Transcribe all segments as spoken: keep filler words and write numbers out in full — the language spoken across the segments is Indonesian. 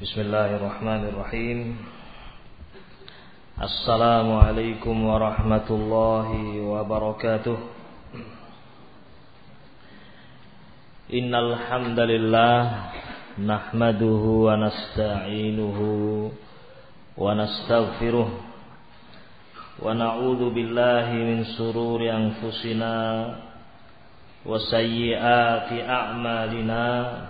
Bismillahirrahmanirrahim. Assalamualaikum warahmatullahi wabarakatuh. Innal hamdalillah nahmaduhu wa nasta'inuhu wa nastaghfiruh wa na'udzu billahi min shururi anfusina wa sayyiati a'malina.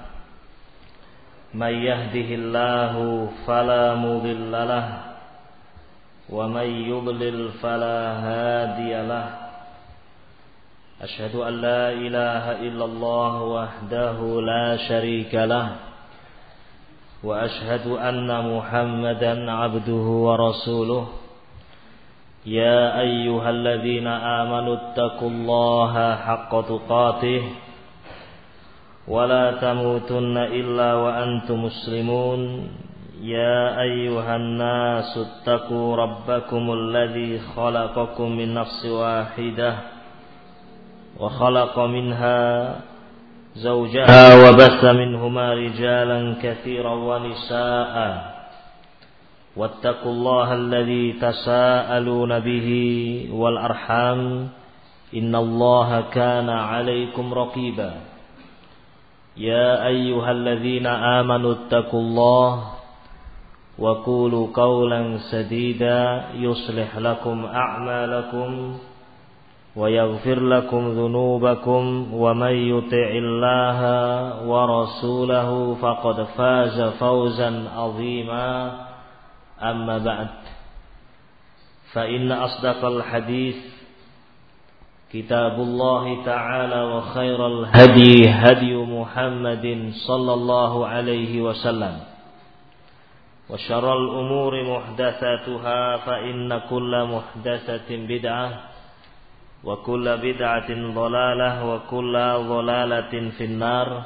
May yahdihillahu fala mudilla lahu wa may yudlil fala hadiyalah. Asyhadu an la ilaha illallah wahdahu la syarika lah wa asyhadu anna Muhammadan abduhu wa rasuluh. Ya ayyuhalladzina amanu taqullaha haqqa tuqatih wa la tamutunna illa wa antum muslimun. Ya ayyuhan nasu taqu rabbakumul ladzi khalaqakum min nafsin wahidah wa khalaqa minha zawjaha wa bassa minhuma rijalan katsiran wa nisaa'a wattaqullaha alladzi tasaaluna bihi wal arham innallaha kana 'alaikum raqiba. Ya ayyuhalladzina amanu taqullaha wa qulu qawlan sadida yuslih lakum a'malakum wa yaghfir lakum dhunubakum wa may yuti'illaha wa rasulahu faqad faza fawzan 'azima. Amma ba'd, fa inna asdaqal hadits kitabullah ta'ala wa khairal hadi hadi Muhammadin sallallahu alaihi wasallam wa syarrul umuri muhdatsatuha fa inna kulla muhdatsatin bid'ah wa kulla bid'atin dhalalah wa kulla dhalalatin finnar.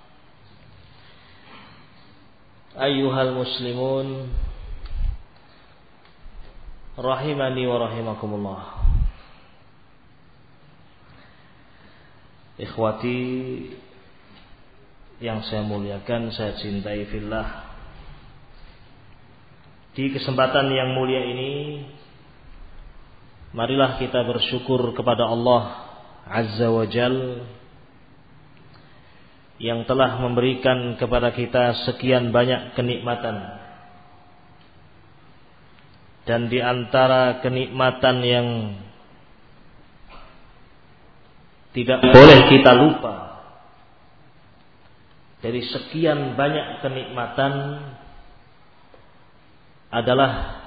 Ayyuhal muslimun rahimani wa rahimakumullah. Ikhwati yang saya muliakan, saya cintai fillah. Di kesempatan yang mulia ini, marilah kita bersyukur kepada Allah Azza wa Jal yang telah memberikan kepada kita sekian banyak kenikmatan. Dan di antara kenikmatan yang tidak boleh kita lupa dari sekian banyak kenikmatan adalah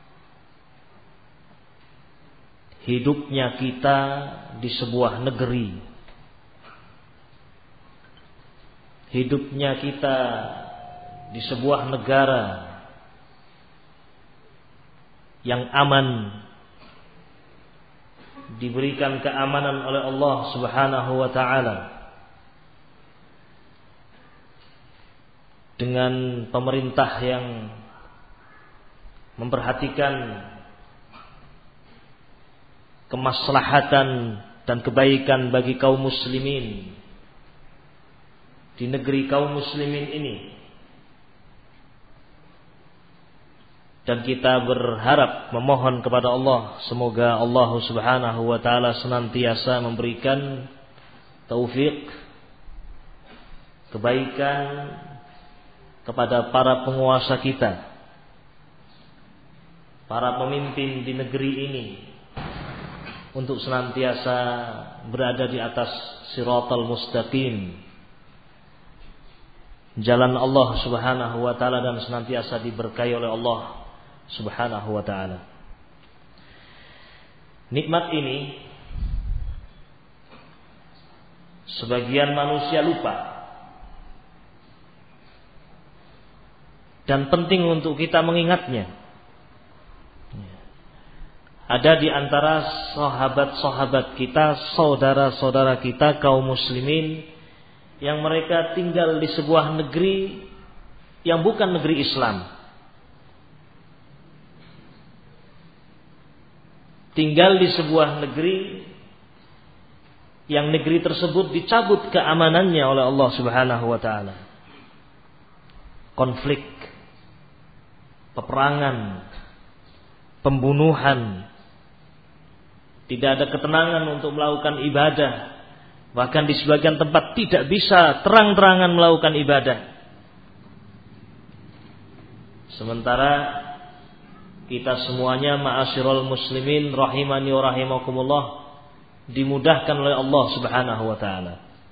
hidupnya kita di sebuah negeri, hidupnya kita di sebuah negara yang aman, diberikan keamanan oleh Allah Subhanahu wa ta'ala, dengan pemerintah yang memperhatikan kemaslahatan dan kebaikan bagi kaum muslimin di negeri kaum muslimin ini. Dan kita berharap, memohon kepada Allah, semoga Allah Subhanahu wa ta'ala senantiasa memberikan taufik, kebaikan kepada para penguasa kita, para pemimpin di negeri ini, untuk senantiasa berada di atas siratal mustaqim, jalan Allah Subhanahu wa ta'ala, dan senantiasa diberkahi oleh Allah Subhanahu wa ta'ala. Nikmat ini sebagian manusia lupa, dan penting untuk kita mengingatnya. Ada di antara sahabat-sahabat kita, saudara-saudara kita kaum muslimin, yang mereka tinggal di sebuah negeri yang bukan negeri Islam, tinggal di sebuah negeri yang negeri tersebut dicabut keamanannya oleh Allah Subhanahu wa ta'ala. Konflik, peperangan, pembunuhan. Tidak ada ketenangan untuk melakukan ibadah. Bahkan di sebagian tempat tidak bisa terang-terangan melakukan ibadah. Sementara kita semuanya ma'asyiral muslimin rahimani wa rahimakumullah dimudahkan oleh Allah Subhanahu wa taala.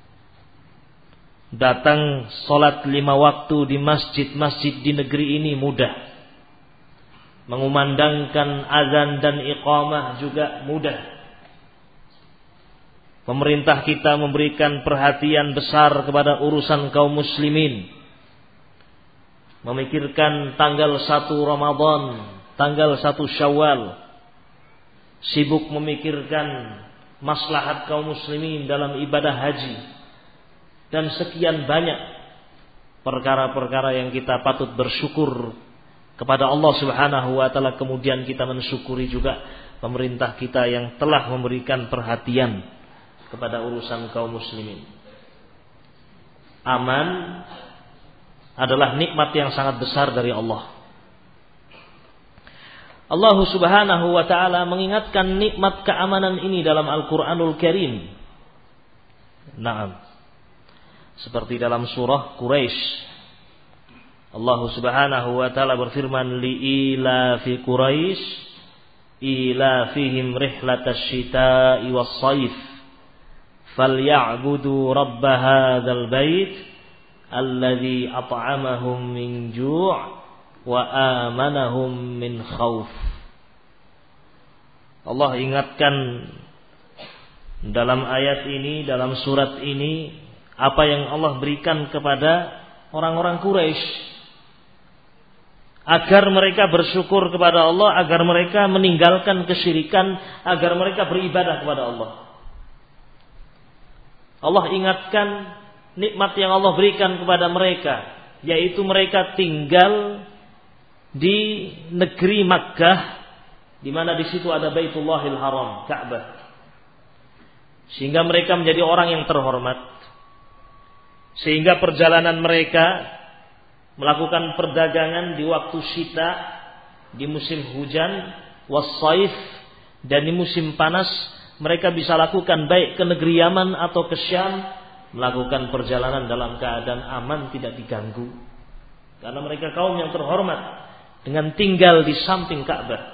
Datang salat lima waktu di masjid-masjid di negeri ini mudah. Mengumandangkan azan dan iqamah juga mudah. Pemerintah kita memberikan perhatian besar kepada urusan kaum muslimin. Memikirkan tanggal satu Ramadan, tanggal satu Syawal. Sibuk memikirkan maslahat kaum muslimin dalam ibadah haji. Dan sekian banyak perkara-perkara yang kita patut bersyukur kepada Allah Subhanahu wa taala. Kemudian kita mensyukuri juga pemerintah kita yang telah memberikan perhatian kepada urusan kaum muslimin. Aman adalah nikmat yang sangat besar dari Allah. Allah Subhanahu wa taala mengingatkan nikmat keamanan ini dalam Al-Qur'anul Karim. Naam. Seperti dalam surah Quraisy, Allah Subhanahu wa taala berfirman, li'ila fi Quraisy ila fihim rihlatash shita'i was-sayf falya'budu rabb hadzal bait alladzi at'amahum min ju' wa amanahum min khauf. Allah ingatkan dalam ayat ini, dalam surat ini, apa yang Allah berikan kepada orang-orang Quraisy agar mereka bersyukur kepada Allah, agar mereka meninggalkan kesyirikan, agar mereka beribadah kepada Allah. Allah ingatkan nikmat yang Allah berikan kepada mereka, yaitu mereka tinggal di negeri Makkah, di mana di situ ada Baitullahil Haram, Ka'bah. Sehingga mereka menjadi orang yang terhormat. Sehingga perjalanan mereka melakukan perdagangan di waktu syita, di musim hujan, was-saif, dan di musim panas, mereka bisa lakukan baik ke negeri Yaman atau ke Syam, melakukan perjalanan dalam keadaan aman, tidak diganggu. Karena mereka kaum yang terhormat dengan tinggal di samping Ka'bah.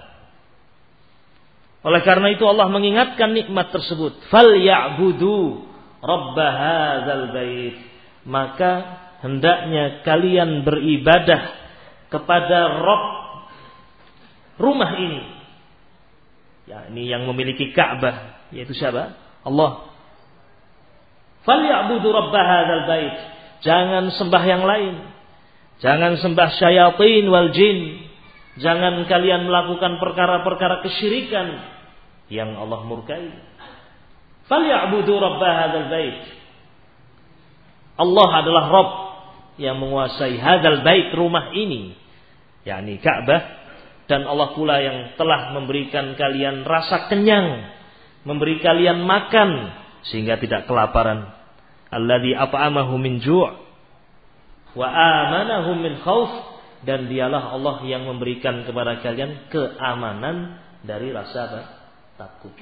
Oleh karena itu Allah mengingatkan nikmat tersebut. Fal ya'budu rabb hadzal bait. Maka hendaknya kalian beribadah kepada Rabb rumah ini. Ya, ini yang memiliki Ka'bah, yaitu siapa? Allah. Falyabudu rabb hadzal bait. Jangan sembah yang lain. Jangan sembah syayatin wal jin. Jangan kalian melakukan perkara-perkara kesyirikan yang Allah murkai. Falyabudu rabb hadzal bait. Allah adalah Rabb yang menguasai hadzal bait, rumah ini, yakni Ka'bah, dan Allah pula yang telah memberikan kalian rasa kenyang, memberi kalian makan sehingga tidak kelaparan. Alladzi at'amahum min ju' wa amanahum min khauf, dan dialah Allah yang memberikan kepada kalian keamanan dari rasa takut.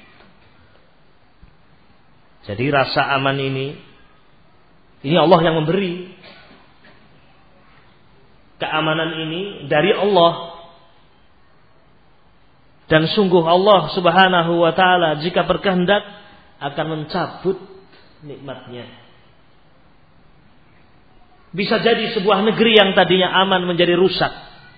Jadi rasa aman ini Ini Allah yang memberi. Keamanan ini dari Allah. Dan sungguh Allah Subhanahu wa taala jika berkehendak akan mencabut nikmatnya. Bisa jadi sebuah negeri yang tadinya aman menjadi rusak.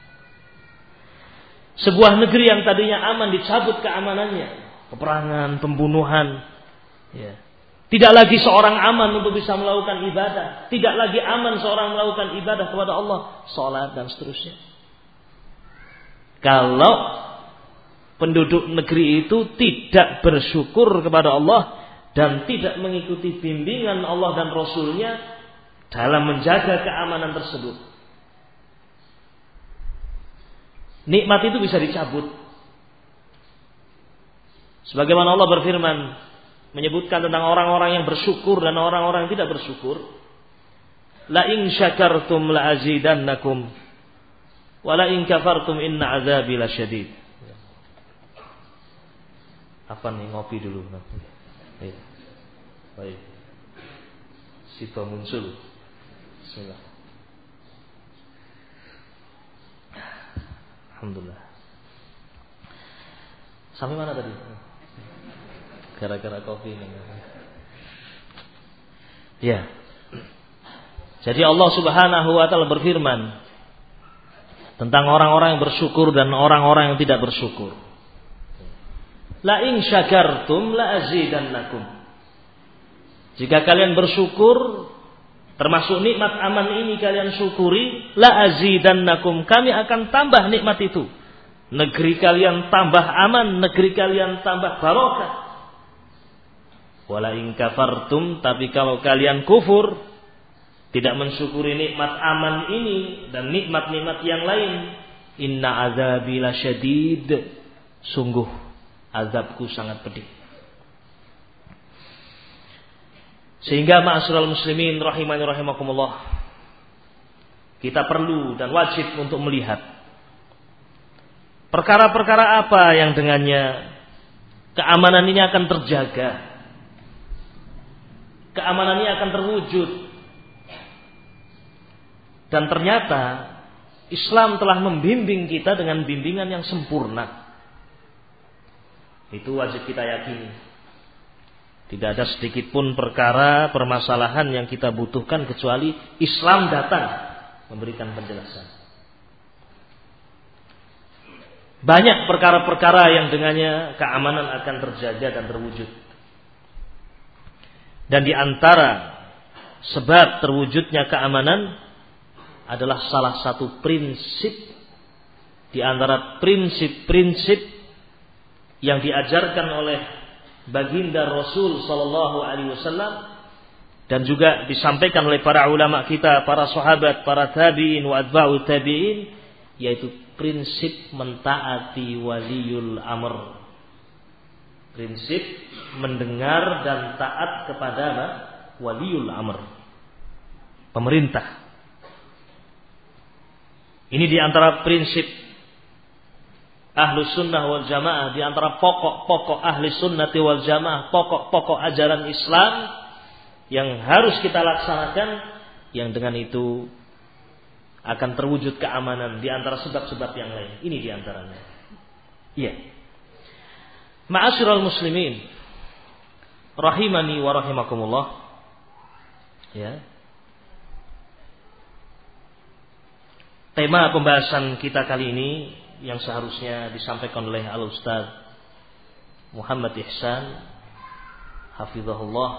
Sebuah negeri yang tadinya aman dicabut keamanannya. Peperangan, pembunuhan, ya. Tidak lagi seorang aman untuk bisa melakukan ibadah. Tidak lagi aman seorang melakukan ibadah kepada Allah. Salat dan seterusnya. Kalau penduduk negeri itu tidak bersyukur kepada Allah dan tidak mengikuti bimbingan Allah dan Rasulnya dalam menjaga keamanan tersebut, nikmat itu bisa dicabut. Sebagaimana Allah berfirman menyebutkan tentang orang-orang yang bersyukur dan orang-orang yang tidak bersyukur. La in syakartum la azidannakum. Wala in kafartum inna azabi lasyadid. Apa nih, ngopi dulu. Baik. Baik. Sifa muncul. Bismillah. Alhamdulillah. Sampai mana tadi? Gara-gara kopi ini. Ya. Jadi Allah Subhanahu wa taala berfirman tentang orang-orang yang bersyukur dan orang-orang yang tidak bersyukur. La in syakartum la azidannakum. Jika kalian bersyukur, termasuk nikmat aman ini kalian syukuri, la azidannakum, kami akan tambah nikmat itu. Negeri kalian tambah aman, negeri kalian tambah barokah. Wala in kafartum, tapi kalau kalian kufur, tidak mensyukuri nikmat aman ini dan nikmat-nikmat yang lain, inna azabi lasyadid, sungguh azabku sangat pedih. Sehingga ma'asyiral muslimin rahimani rahimakumullah, kita perlu dan wajib untuk melihat perkara-perkara apa yang dengannya keamanan ini akan terjaga, keamanan ini akan terwujud. Dan ternyata Islam telah membimbing kita dengan bimbingan yang sempurna. Itu wajib kita yakini. Tidak ada sedikit pun perkara, permasalahan yang kita butuhkan kecuali Islam datang memberikan penjelasan. Banyak perkara-perkara yang dengannya keamanan akan terjaga dan terwujud. Dan di antara sebab terwujudnya keamanan adalah salah satu prinsip di antara prinsip-prinsip yang diajarkan oleh baginda Rasul sallallahu alaihi wasallam dan juga disampaikan oleh para ulama kita, para sahabat, para tabi'in wa atba'ut tabi'in, yaitu prinsip mentaati waliul amr. Prinsip mendengar dan taat kepada waliul amr, pemerintah. Ini di antara prinsip Ahlus Sunnah wal Jamaah, di antara pokok-pokok Ahli Sunnati wal Jamaah, pokok-pokok ajaran Islam yang harus kita laksanakan, yang dengan itu akan terwujud keamanan di antara sebab-sebab yang lain. Ini di antaranya. Iya. Ma'asyiral muslimin rahimani wa rahimakumullah. Ya. Tema pembahasan kita kali ini yang seharusnya disampaikan oleh Al-Ustaz Muhammad Ihsan hafizahullah,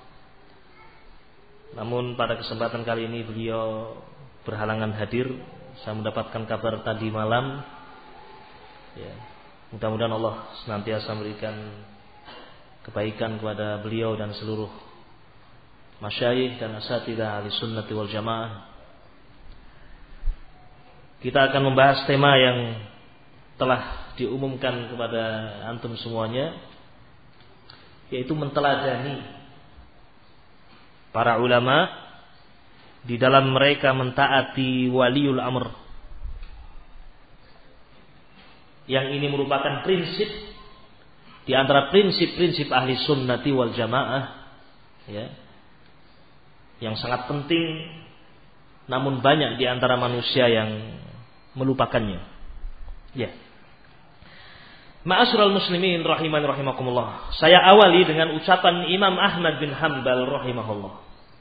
namun pada kesempatan kali ini beliau berhalangan hadir. Saya mendapatkan kabar tadi malam, ya, mudah-mudahan Allah senantiasa memberikan kebaikan kepada beliau dan seluruh masyayikh dan asatidzah ahli sunnati wal jamaah. Kita akan membahas tema yang telah diumumkan kepada antum semuanya, yaitu menteladani para ulama di dalam mereka mentaati waliul amr. Yang ini merupakan prinsip di antara prinsip-prinsip ahli sunnati wal jamaah, ya, yang sangat penting, namun banyak di antara manusia yang melupakannya. Ya. Ma'asyiral muslimin rahimani rahimakumullah. Saya awali dengan ucapan Imam Ahmad bin Hanbal rahimahullah.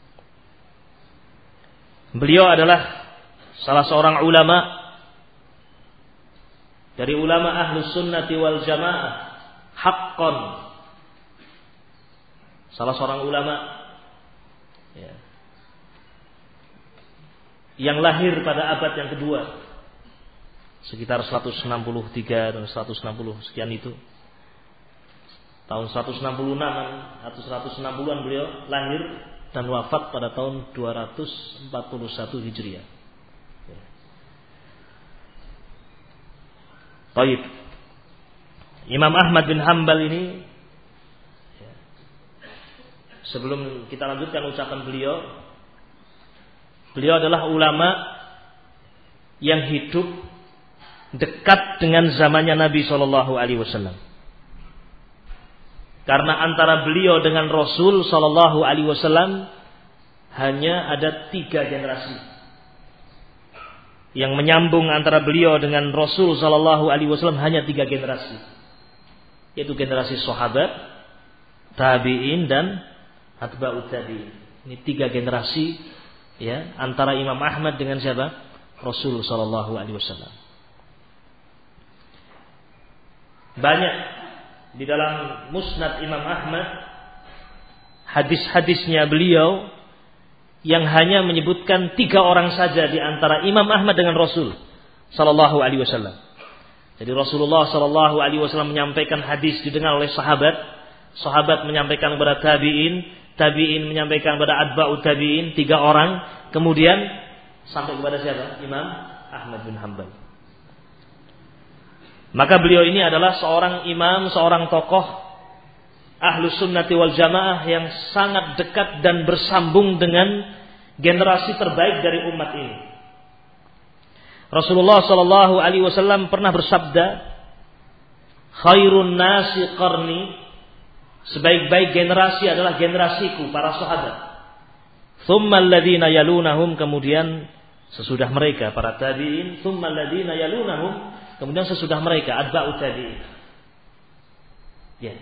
Beliau adalah salah seorang ulama dari ulama Ahlus Sunnati wal Jamaah haqqan. Salah seorang ulama, ya, yang lahir pada abad yang kedua, sekitar seratus enam puluh tiga dan seratus enam puluh sekian itu. Tahun seratus enam puluh enam atau seratus enam puluhan beliau lahir dan wafat pada tahun dua ratus empat puluh satu Hijriah. Baik. Imam Ahmad bin Hanbal ini, sebelum kita lanjutkan ucapan beliau, beliau adalah ulama yang hidup dekat dengan zamannya Nabi shallallahu alaihi wasallam. Karena antara beliau dengan Rasul shallallahu alaihi wasallam hanya ada tiga generasi. Yang menyambung antara beliau dengan Rasul shallallahu alaihi wasallam hanya tiga generasi, yaitu generasi sahabat, tabi'in dan atba'ut tabi'in. Ini tiga generasi, ya, antara Imam Ahmad dengan siapa? Rasul shallallahu alaihi wasallam. Banyak di dalam Musnad Imam Ahmad hadis-hadisnya beliau yang hanya menyebutkan tiga orang saja di antara Imam Ahmad dengan Rasul sallallahu alaihi wasallam. Jadi Rasulullah sallallahu alaihi wasallam menyampaikan hadis didengar oleh sahabat, sahabat menyampaikan kepada tabi'in, tabi'in menyampaikan kepada atba'ut tabi'in, tiga orang, kemudian sampai kepada siapa? Imam Ahmad bin Hanbal. Maka beliau ini adalah seorang imam, seorang tokoh Ahlus Sunnati wal Jamaah yang sangat dekat dan bersambung dengan generasi terbaik dari umat ini. Rasulullah sallallahu alaihi wasallam pernah bersabda, "Khairun nasi qarni," sebaik-baik generasi adalah generasiku, para sahabat. "Tsummal ladzina yalunahum," kemudian sesudah mereka para tabi'in, "Tsummal ladzina yalunahum," kemudian sesudah mereka atba'ut tabi'in. Ya.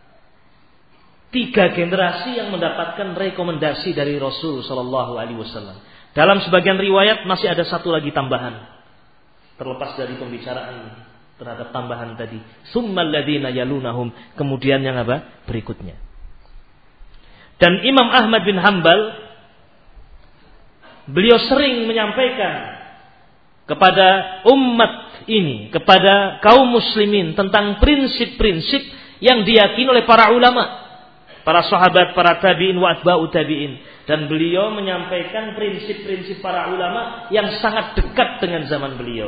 Tiga generasi yang mendapatkan rekomendasi dari Rasul sallallahu alaihi wasallam. Dalam sebagian riwayat masih ada satu lagi tambahan. Terlepas dari pembicaraan terhadap tambahan tadi. Tsummal ladzina yalunahum, kemudian yang apa? Berikutnya. Dan Imam Ahmad bin Hanbal beliau sering menyampaikan kepada umat ini, kepada kaum muslimin tentang prinsip-prinsip yang diyakini oleh para ulama, para sahabat, para tabi'in wa atba'ut tabi'in, dan beliau menyampaikan prinsip-prinsip para ulama yang sangat dekat dengan zaman beliau.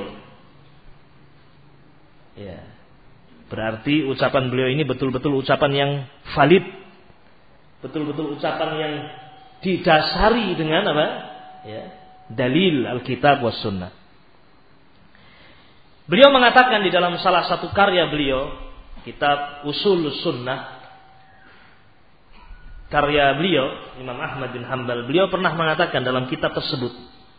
Ya. Berarti ucapan beliau ini betul-betul ucapan yang valid, betul-betul ucapan yang didasari dengan apa? Ya, dalil Alkitab was Sunnah. Beliau mengatakan di dalam salah satu karya beliau, kitab Usul Sunnah, karya beliau Imam Ahmad bin Hanbal, beliau pernah mengatakan dalam kitab tersebut,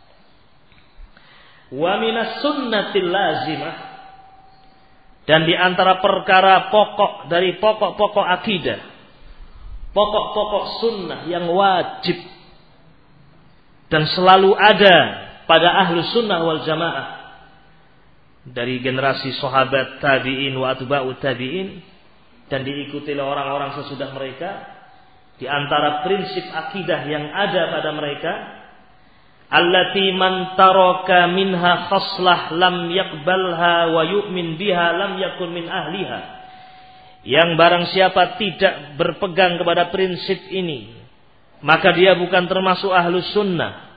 wa minas sunnatil lazimah, dan di antara perkara pokok dari pokok-pokok akidah, pokok-pokok sunnah yang wajib dan selalu ada pada ahlu sunnah wal jamaah dari generasi sahabat, tabi'in wa atba'ut tabi'in, dan diikuti oleh orang-orang sesudah mereka, di antara prinsip akidah yang ada pada mereka, allati man taraka minha khaslah lam yaqbalha wa yu'min biha lam yakun min ahliha, yang barang siapa tidak berpegang kepada prinsip ini, maka dia bukan termasuk ahlus sunnah.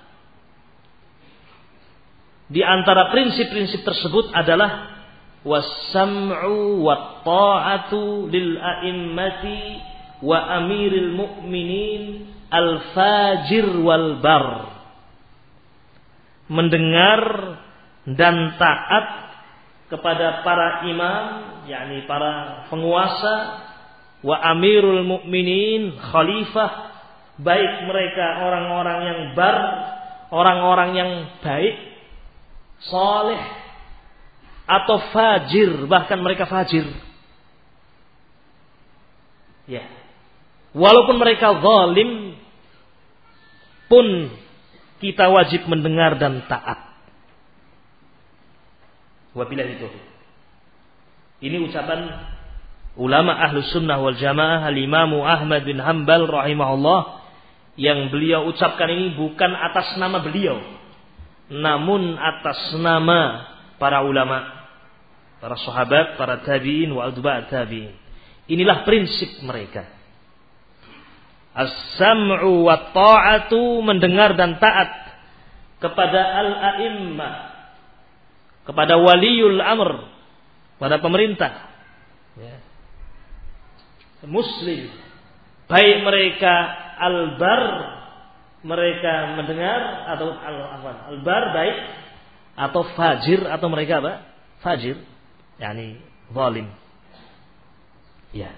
Di antara prinsip-prinsip tersebut adalah was-sam'u wat-ta'atu lil a'immati wa amiril mu'minin al-fajir wal bar. Mendengar dan taat kepada para imam, yakni para penguasa, wa amirul mu'minin, khalifah, baik mereka orang-orang yang bar, orang-orang yang baik, saleh, atau fajir, bahkan mereka fajir. Ya. Walaupun mereka zalim pun kita wajib mendengar dan taat. Wabillahi taufiq. Ini ucapan ulama Ahlus Sunnah wal Jamaah Al-Imam Ahmad bin Hanbal rahimahullah, yang beliau ucapkan ini bukan atas nama beliau, namun atas nama para ulama, para sahabat, para tabi'in wa atba'ut tabi'in. Inilah prinsip mereka. As-sam'u wa ta'atu, mendengar dan taat kepada al-a'immah, kepada waliul amr, pada pemerintah, ya. Muslim, baik mereka al-bar, mereka mendengar, atau al-bar baik, atau fajir atau mereka apa? Fajir, yakni zalim. Ya.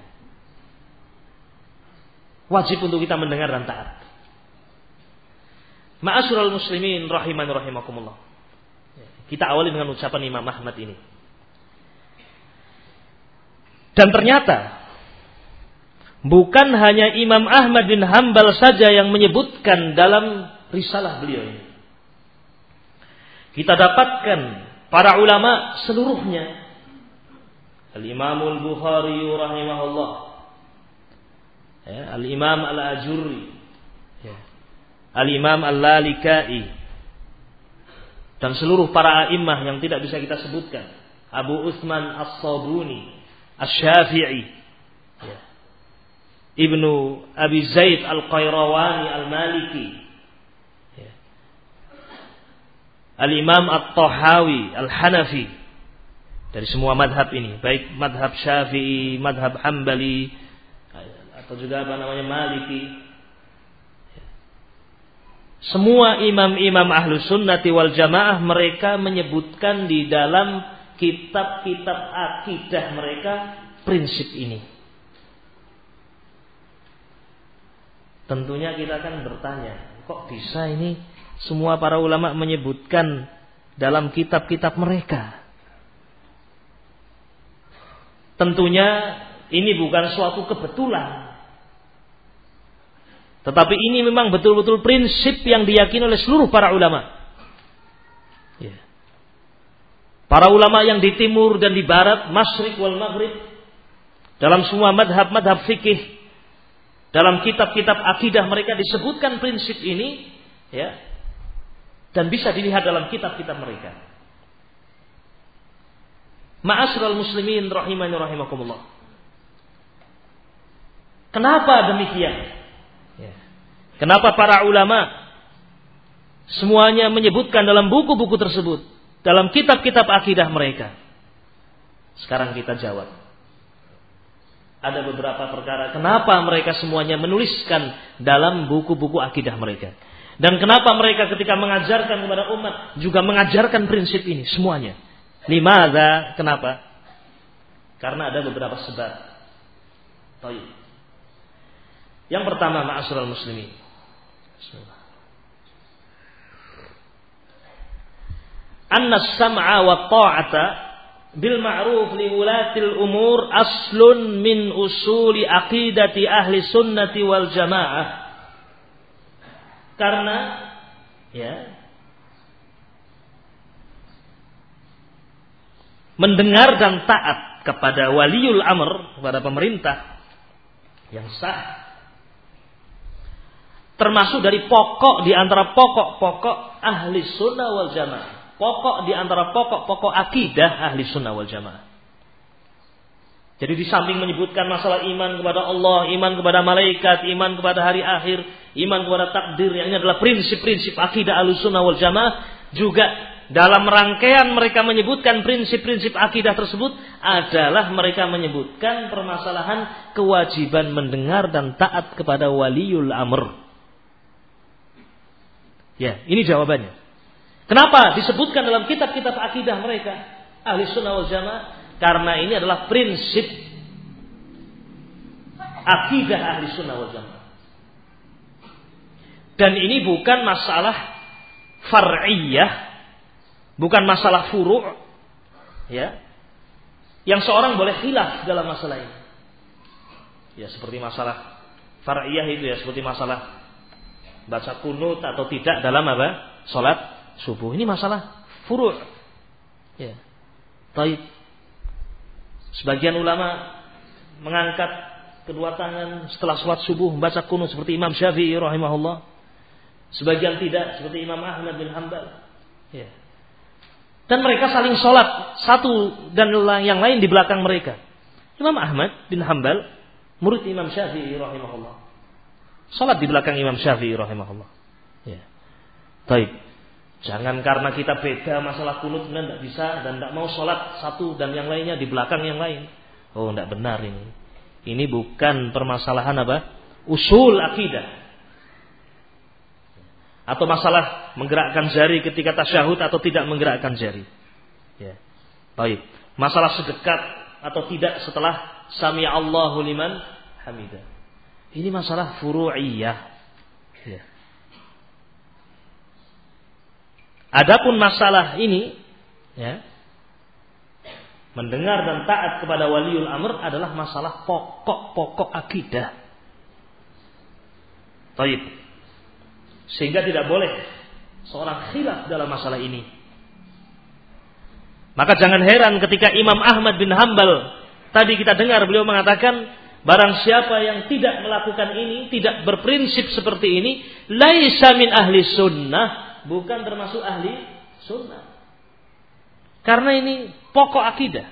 Wajib untuk kita mendengar dan taat. Ma'asyiral muslimin rahiman rahimakumullah. Kita awali dengan ucapan Imam Ahmad ini. Dan ternyata bukan hanya Imam Ahmad bin Hanbal saja yang menyebutkan dalam risalah beliau ini. Kita dapatkan para ulama seluruhnya. Al-Imamul Bukhari rahimahullah. Ya, Al-Imam Al-Ajurri. Ya. Al-Imam Al-Lalikai. Dan seluruh para a'immah yang tidak bisa kita sebutkan. Abu Utsman As-Sabuni, Asy-Syafi'i. Ya. Ibnu Abi Zaid Al-Qayrawani Al-Maliki. Ya. Al-Imam At-Tahawi Al-Hanafi. Dari semua madhab ini, baik madhab Syafi'i, madhab Hambali, atau juga apa namanya Maliki. Semua imam-imam ahlu sunnati wal jamaah mereka menyebutkan di dalam kitab-kitab akidah mereka prinsip ini. Tentunya kita akan bertanya, kok bisa ini semua para ulama menyebutkan dalam kitab-kitab mereka? Tentunya ini bukan suatu kebetulan. Tetapi ini memang betul-betul prinsip yang diyakini oleh seluruh para ulama. Ya. Para ulama yang di timur dan di barat, masyriq wal maghrib, dalam semua madhab-madhab fikih, dalam kitab-kitab akidah mereka disebutkan prinsip ini, ya, dan bisa dilihat dalam kitab-kitab mereka. Ma'asyiral muslimin rahimani rahimakumullah. Kenapa demikian? Kenapa para ulama semuanya menyebutkan dalam buku-buku tersebut, dalam kitab-kitab akidah mereka? Sekarang kita jawab. Ada beberapa perkara kenapa mereka semuanya menuliskan dalam buku-buku akidah mereka. Dan kenapa mereka ketika mengajarkan kepada umat juga mengajarkan prinsip ini semuanya. Limadza? Kenapa? Karena ada beberapa sebab. Baik. Yang pertama, ma'asyiral muslimin. Anna as-sam'a wa ta'ata bil ma'ruf li wulatil umur aslun min usuli aqidati ahli sunnati wal jamaah. Karena ya mendengar dan taat kepada waliul amr, kepada pemerintah yang sah, termasuk dari pokok di antara pokok-pokok ahli sunnah wal jamaah. Pokok di antara pokok-pokok akidah ahli sunnah wal jamaah. Jadi di samping menyebutkan masalah iman kepada Allah, iman kepada malaikat, iman kepada hari akhir, iman kepada takdir, yang ini adalah prinsip-prinsip akidah ahli sunnah wal jamaah. Juga dalam rangkaian mereka menyebutkan prinsip-prinsip akidah tersebut adalah mereka menyebutkan permasalahan kewajiban mendengar dan taat kepada waliul amr. Ya, ini jawabannya. Kenapa disebutkan dalam kitab-kitab akidah mereka ahli sunnah wal jamaah? Karena ini adalah prinsip akidah ahli sunnah wal jamaah. Dan ini bukan masalah far'iyah, bukan masalah furu', ya, yang seorang boleh khilaf dalam masalah ini. Ya, seperti masalah far'iyah itu ya, seperti masalah baca kunut atau tidak dalam apa? Salat subuh. Ini masalah furu'. Ya. Baik. Sebagian ulama mengangkat kedua tangan setelah salat subuh membaca kunut seperti Imam Syafi'i rahimahullah. Sebagian tidak seperti Imam Ahmad bin Hanbal. Ya. Dan mereka saling salat satu dan yang lain di belakang mereka. Imam Ahmad bin Hanbal murid Imam Syafi'i rahimahullah. Salat di belakang Imam Syafi'i rahimahullah. Ya. Baik. Jangan karena kita beda masalah kunut dan tidak bisa dan tidak mau salat satu dan yang lainnya di belakang yang lain. Oh, tidak benar ini. Ini bukan permasalahan apa? Usul akidah. Atau masalah menggerakkan jari ketika tasyahud atau tidak menggerakkan jari. Ya. Baik. Masalah sedekat atau tidak setelah sami Allahu liman hamidah. Ini masalah furu'iyah. Ya. Adapun masalah ini, ya, mendengar dan taat kepada waliul amr adalah masalah pokok-pokok akidah. Baik. Sehingga tidak boleh seorang khilaf dalam masalah ini. Maka jangan heran ketika Imam Ahmad bin Hanbal tadi kita dengar beliau mengatakan, barang siapa yang tidak melakukan ini, tidak berprinsip seperti ini, laisa min ahli sunnah, bukan termasuk ahli sunnah. Karena ini pokok akidah.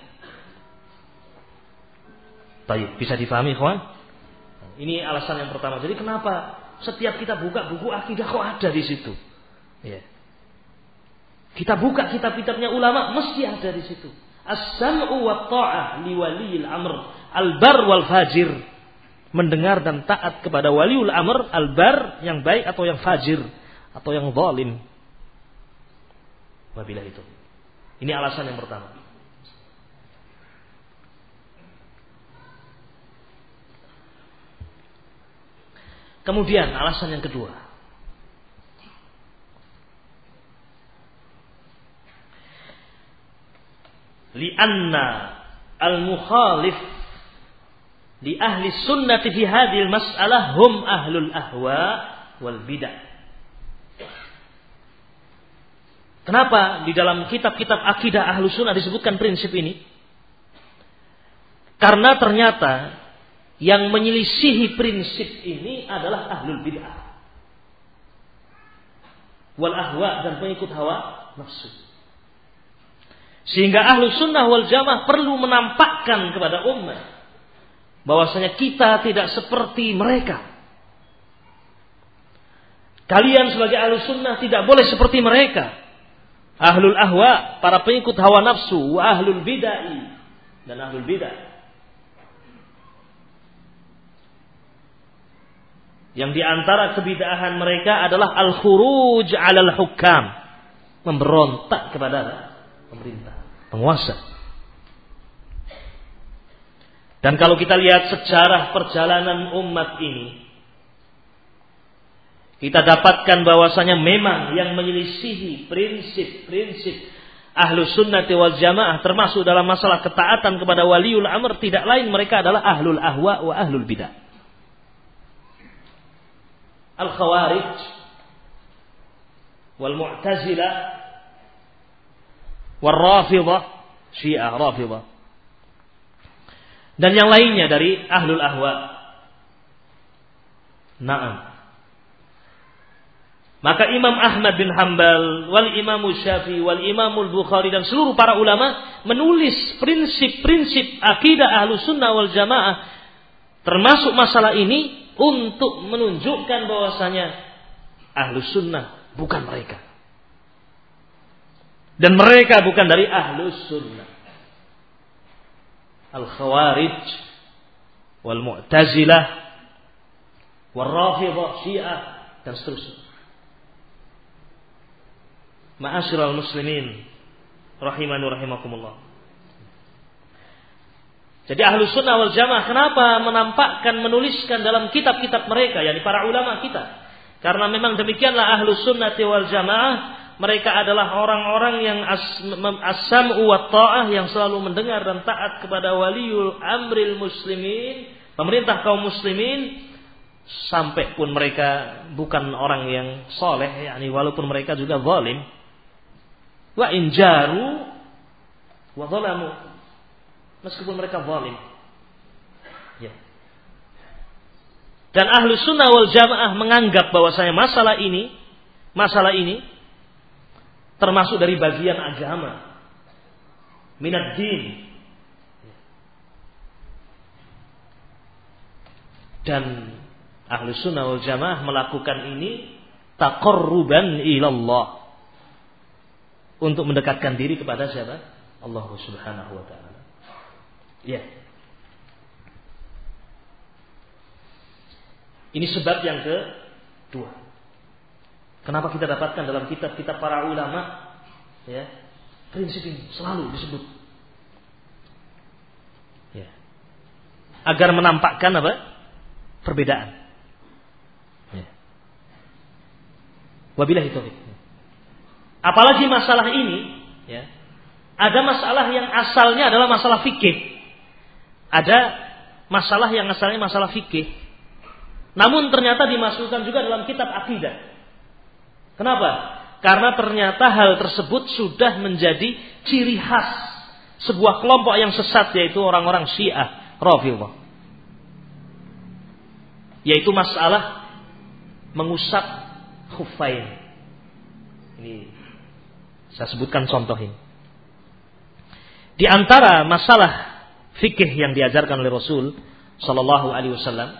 Baik, bisa difahami, kawan? Ini alasan yang pertama. Jadi kenapa setiap kita buka buku akidah kok ada di situ? Ya. Kita buka kitab-kitabnya ulama mesti ada di situ. As-sam'u wa ta'ah li waliyil amr al-bar wal fajir. Mendengar dan taat kepada waliul amr al-bar yang baik atau yang fajir atau yang zalim. Wabillahi itu. Ini alasan yang pertama. Kemudian alasan yang kedua. Lianna al-mukhalif li ahli sunnati fi hadhil mas'alah hum ahlul ahwa wal bidah. Kenapa di dalam kitab-kitab akidah ahlu sunnah disebutkan prinsip ini? Karena ternyata yang menyelisihi prinsip ini adalah ahlul bid'ah wal ahwa dan pengikut hawa nafsu. Sehingga ahlu sunnah wal jamaah perlu menampakkan kepada umat bahwasanya kita tidak seperti mereka. Kalian sebagai ahlu sunnah tidak boleh seperti mereka. Ahlul ahwa, para pengikut hawa nafsu, wa ahlul bid'ah dan ahlul bid'ah. Yang diantara kebid'ahan mereka adalah al-khuruj 'alal hukam, memberontak kepada pemerintah, penguasa. Dan kalau kita lihat sejarah perjalanan umat ini, kita dapatkan bahwasanya memang yang menyelisihi prinsip-prinsip ahlu sunnati wal jamaah termasuk dalam masalah ketaatan kepada waliul amr tidak lain mereka adalah ahlul ahwa wa ahlul bidah. Al-Khawarij wal Mu'tazilah wal Rafidah, Syiah Rafidah, dan yang lainnya dari ahlul ahwa. Naam. Maka Imam Ahmad bin Hanbal wal Imam Syafi'i wal Imam Bukhari dan seluruh para ulama menulis prinsip-prinsip akidah ahlu sunnah wal jamaah termasuk masalah ini untuk menunjukkan bahwasanya ahlu sunnah bukan mereka. Dan mereka bukan dari ahlu sunnah. Al-Khawarij wal Mu'tazilah wal Rafidah, Syiah dan seterusnya. Ma'asyiral muslimin rahimani rahimakumullah. Jadi ahlu sunnah wal jamaah kenapa menampakkan, menuliskan dalam kitab-kitab mereka, yakni para ulama kita? Karena memang demikianlah ahlu sunnah wal jamaah, mereka adalah orang-orang yang as-sam'u wa ta'ah, yang selalu mendengar dan taat kepada waliul amril muslimin, pemerintah kaum muslimin, sampai pun mereka bukan orang yang soleh, yakni walaupun mereka juga zalim. Wa injaru wa zalamu, meskipun mereka zalim. Ya. Dan ahlu sunnah wal jamaah menganggap bahwasanya masalah ini, masalah ini termasuk dari bagian agama, minad din. Dan ahlu sunnah wal jamaah melakukan ini taqarruban ilallah, untuk mendekatkan diri kepada siapa? Allah Subhanahu wa ta'ala. Ya. Ini sebab yang kedua. Kenapa kita dapatkan dalam kitab-kitab para ulama, ya, prinsip ini selalu disebut, ya, agar menampakkan apa? Perbedaan. Ya. Wabillahi taufiq. Apalagi masalah ini, ya, ada masalah yang asalnya adalah masalah fikih. Ada masalah yang asalnya masalah fikih. Namun ternyata dimasukkan juga dalam kitab akidah. Kenapa? Karena ternyata hal tersebut sudah menjadi ciri khas sebuah kelompok yang sesat, yaitu orang-orang Syiah Rafidhah. Yaitu masalah mengusap khuffain. Ini saya sebutkan contoh ini. Di antara masalah fikih yang diajarkan oleh Rasul sallallahu alaihi wasallam,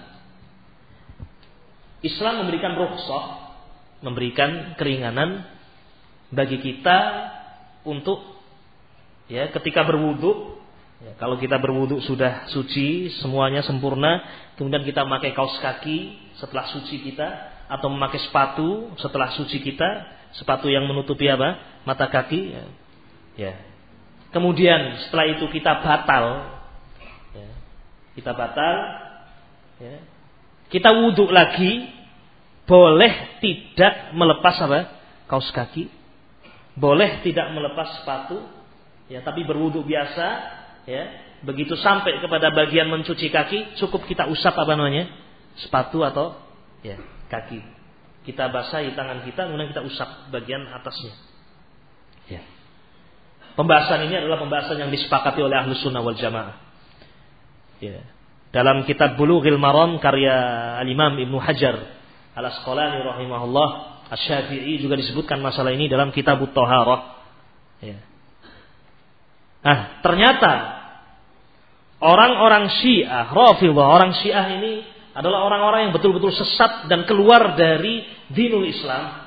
Islam memberikan rukhsah, memberikan keringanan bagi kita untuk, ya, ketika berwudu, ya, kalau kita berwudu sudah suci, semuanya sempurna, kemudian kita memakai kaos kaki setelah suci kita, atau memakai sepatu setelah suci kita, sepatu yang menutupi apa? Mata kaki, ya. Ya. Kemudian setelah itu kita batal, ya, kita batal, ya, kita wudu lagi. Boleh tidak melepas apa? Kaos kaki. Boleh tidak melepas sepatu, ya, tapi berwudu biasa, ya. Begitu sampai kepada bagian mencuci kaki, cukup kita usap apa namanya? Sepatu atau, ya, kaki. Kita basahi tangan kita, kemudian kita usap bagian atasnya. Ya. Pembahasan ini adalah pembahasan yang disepakati oleh Ahlus Sunnah wal Jamaah. Ya. Dalam kitab Bulughil Maram karya Al-Imam Ibnu Hajar Al-Asqalani rahimahullah Asy-Syafi'i juga disebutkan masalah ini dalam Kitabut Thaharah. Ya. Nah, ternyata orang-orang Syiah Rafidhah, orang Syiah ini adalah orang-orang yang betul-betul sesat dan keluar dari dinul Islam.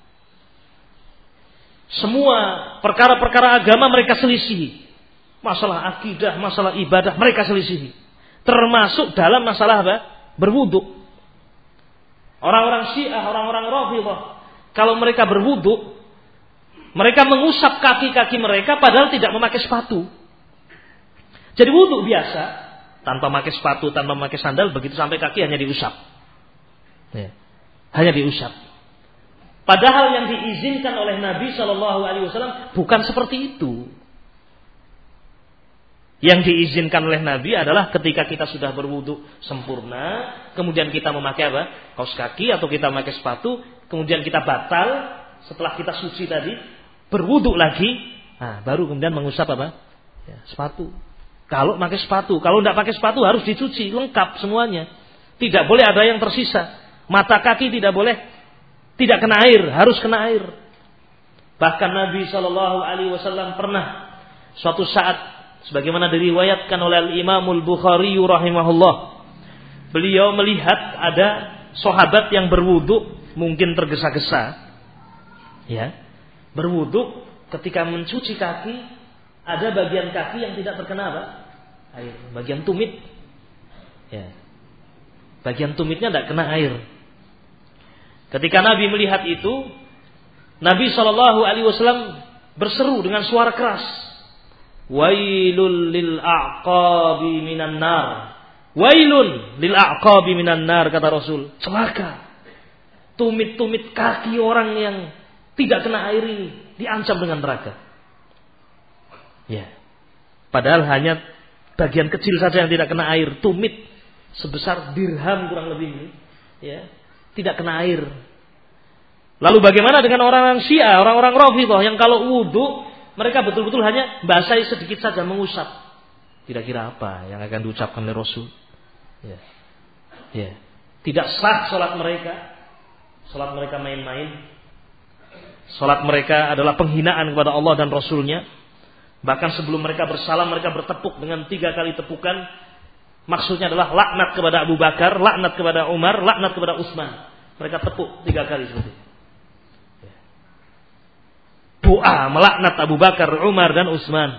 Semua perkara-perkara agama mereka selisihi. Masalah akidah, masalah ibadah mereka selisihi. Termasuk dalam masalah apa? Berwudu. Orang-orang Syiah, orang-orang Rafidhah, kalau mereka berwudu, mereka mengusap kaki-kaki mereka padahal tidak memakai sepatu. Jadi wudu biasa, tanpa memakai sepatu, tanpa memakai sandal, begitu sampai kaki hanya diusap. Ya. Hanya diusap. Padahal yang diizinkan oleh Nabi shallallahu alaihi wasallam bukan seperti itu. Yang diizinkan oleh Nabi adalah ketika kita sudah berwudu sempurna, kemudian kita memakai apa? Kaos kaki atau kita memakai sepatu, kemudian kita batal setelah kita suci tadi, berwudu lagi, nah, baru kemudian mengusap apa? Ya, sepatu. Kalau pakai sepatu, kalau tidak pakai sepatu harus dicuci lengkap semuanya. Tidak boleh ada yang tersisa. Mata kaki tidak boleh tidak kena air, harus kena air. Bahkan Nabi shallallahu alaihi wasallam pernah suatu saat, sebagaimana diriwayatkan oleh Imamul Bukhari rahimahullah, beliau melihat ada sahabat yang berwudu, mungkin tergesa-gesa, ya, berwudu, ketika mencuci kaki ada bagian kaki yang tidak terkena apa? Air, bagian tumit, ya, bagian tumitnya tidak kena air. Ketika Nabi melihat itu, Nabi shallallahu alaihi wasallam berseru dengan suara keras, Wailul lil a'qabi minan nar. Wailun lil a'qabi minan nar, kata Rasul. Celaka. Tumit-tumit kaki orang yang tidak kena air ini diancam dengan neraka. Ya. Padahal hanya bagian kecil saja yang tidak kena air, tumit sebesar dirham kurang lebih ini, ya, tidak kena air. Lalu bagaimana dengan orang-orang Syiah, orang-orang Rafidhah yang kalau wudu mereka betul-betul hanya basahi sedikit saja, mengusap. Kira-kira apa yang akan diucapkan oleh Rasul? Ya. Ya. Tidak sah salat mereka. Salat mereka main-main. Salat mereka adalah penghinaan kepada Allah dan Rasulnya. Bahkan sebelum mereka bersalam, mereka bertepuk dengan tiga kali tepukan. Maksudnya adalah laknat kepada Abu Bakar, laknat kepada Umar, laknat kepada Utsman. Mereka tepuk tiga kali seperti itu. Doa melaknat Abu Bakar, Umar dan Utsman.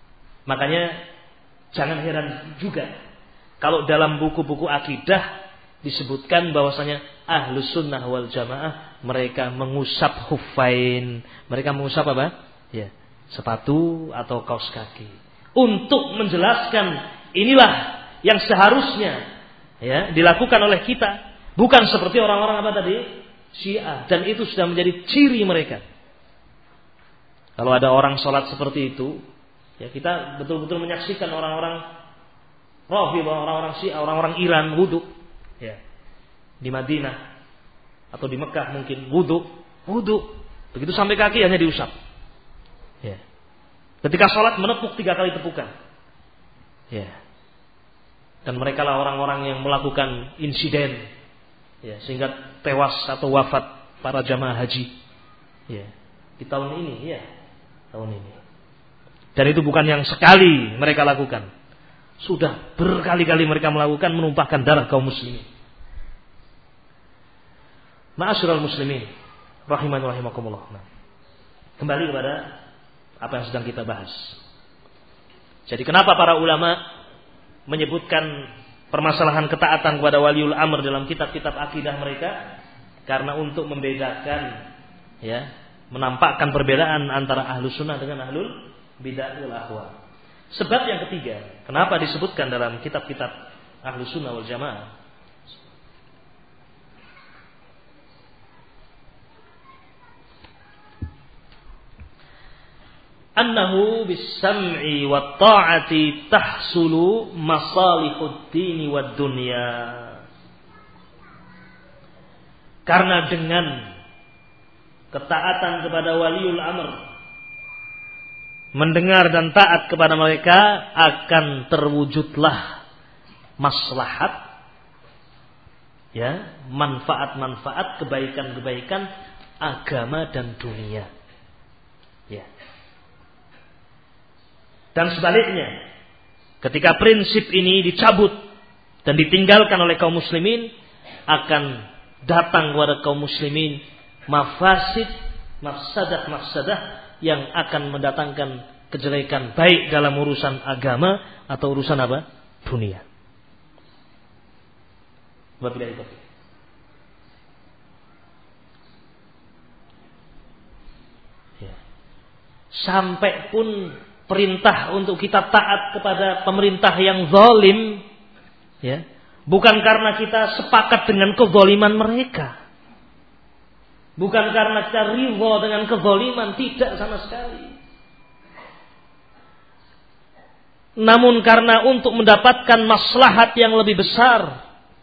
Makanya jangan heran juga kalau dalam buku-buku akidah disebutkan bahwasanya Ahlus Sunnah wal Jamaah mereka mengusap khuffain. Mereka mengusap apa? Ya, sepatu atau kaos kaki. Untuk menjelaskan inilah yang seharusnya ya dilakukan oleh kita, bukan seperti orang-orang apa tadi? Syiah, dan itu sudah menjadi ciri mereka. Kalau ada orang sholat seperti itu, ya kita betul-betul menyaksikan orang-orang Rafidhah, orang-orang Syiah, orang-orang Iran wudu, ya di Madinah atau di Mekah mungkin wudu, wudu, begitu sampai kaki hanya diusap. Ya. Ketika sholat menepuk tiga kali tepukan. Ya. Dan mereka lah orang-orang yang melakukan insiden, ya, sehingga tewas atau wafat para jamaah haji. Ya. Di tahun ini, ya. Tahun ini. Dan itu bukan yang sekali mereka lakukan. Sudah berkali-kali mereka melakukan, menumpahkan darah kaum muslimin. Ma'asyiral muslimin, rahimani wa rahimakumullah. Nah, kembali kepada apa yang sedang kita bahas. Jadi kenapa para ulama menyebutkan permasalahan ketaatan kepada waliul amr dalam kitab-kitab akidah mereka? Karena untuk membedakan, ya, menampakkan perbedaan antara ahlu sunnah dengan ahlul bid'ah wal ahwa. Sebab yang ketiga, kenapa disebutkan dalam kitab-kitab ahlu sunnah wal jamaah? Annahu bis-sam'i wat ta'ati tahsulu masalihud dini wad dunya. Karena dengan ketaatan kepada waliul amr, mendengar dan taat kepada mereka, akan terwujudlah maslahat, ya, manfaat-manfaat, kebaikan-kebaikan agama dan dunia. Ya. Dan sebaliknya, ketika prinsip ini dicabut dan ditinggalkan oleh kaum muslimin, akan datang kepada kaum muslimin mafasid, mafsadah-mafsadah yang akan mendatangkan kejelekan baik dalam urusan agama atau urusan apa? Dunia. Wabillahi taufiq. Ya. Sampai pun perintah untuk kita taat kepada pemerintah yang zalim, ya, bukan karena kita sepakat dengan kezaliman mereka, bukan karena kita ridha dengan kezaliman, tidak sama sekali. Namun karena untuk mendapatkan maslahat yang lebih besar,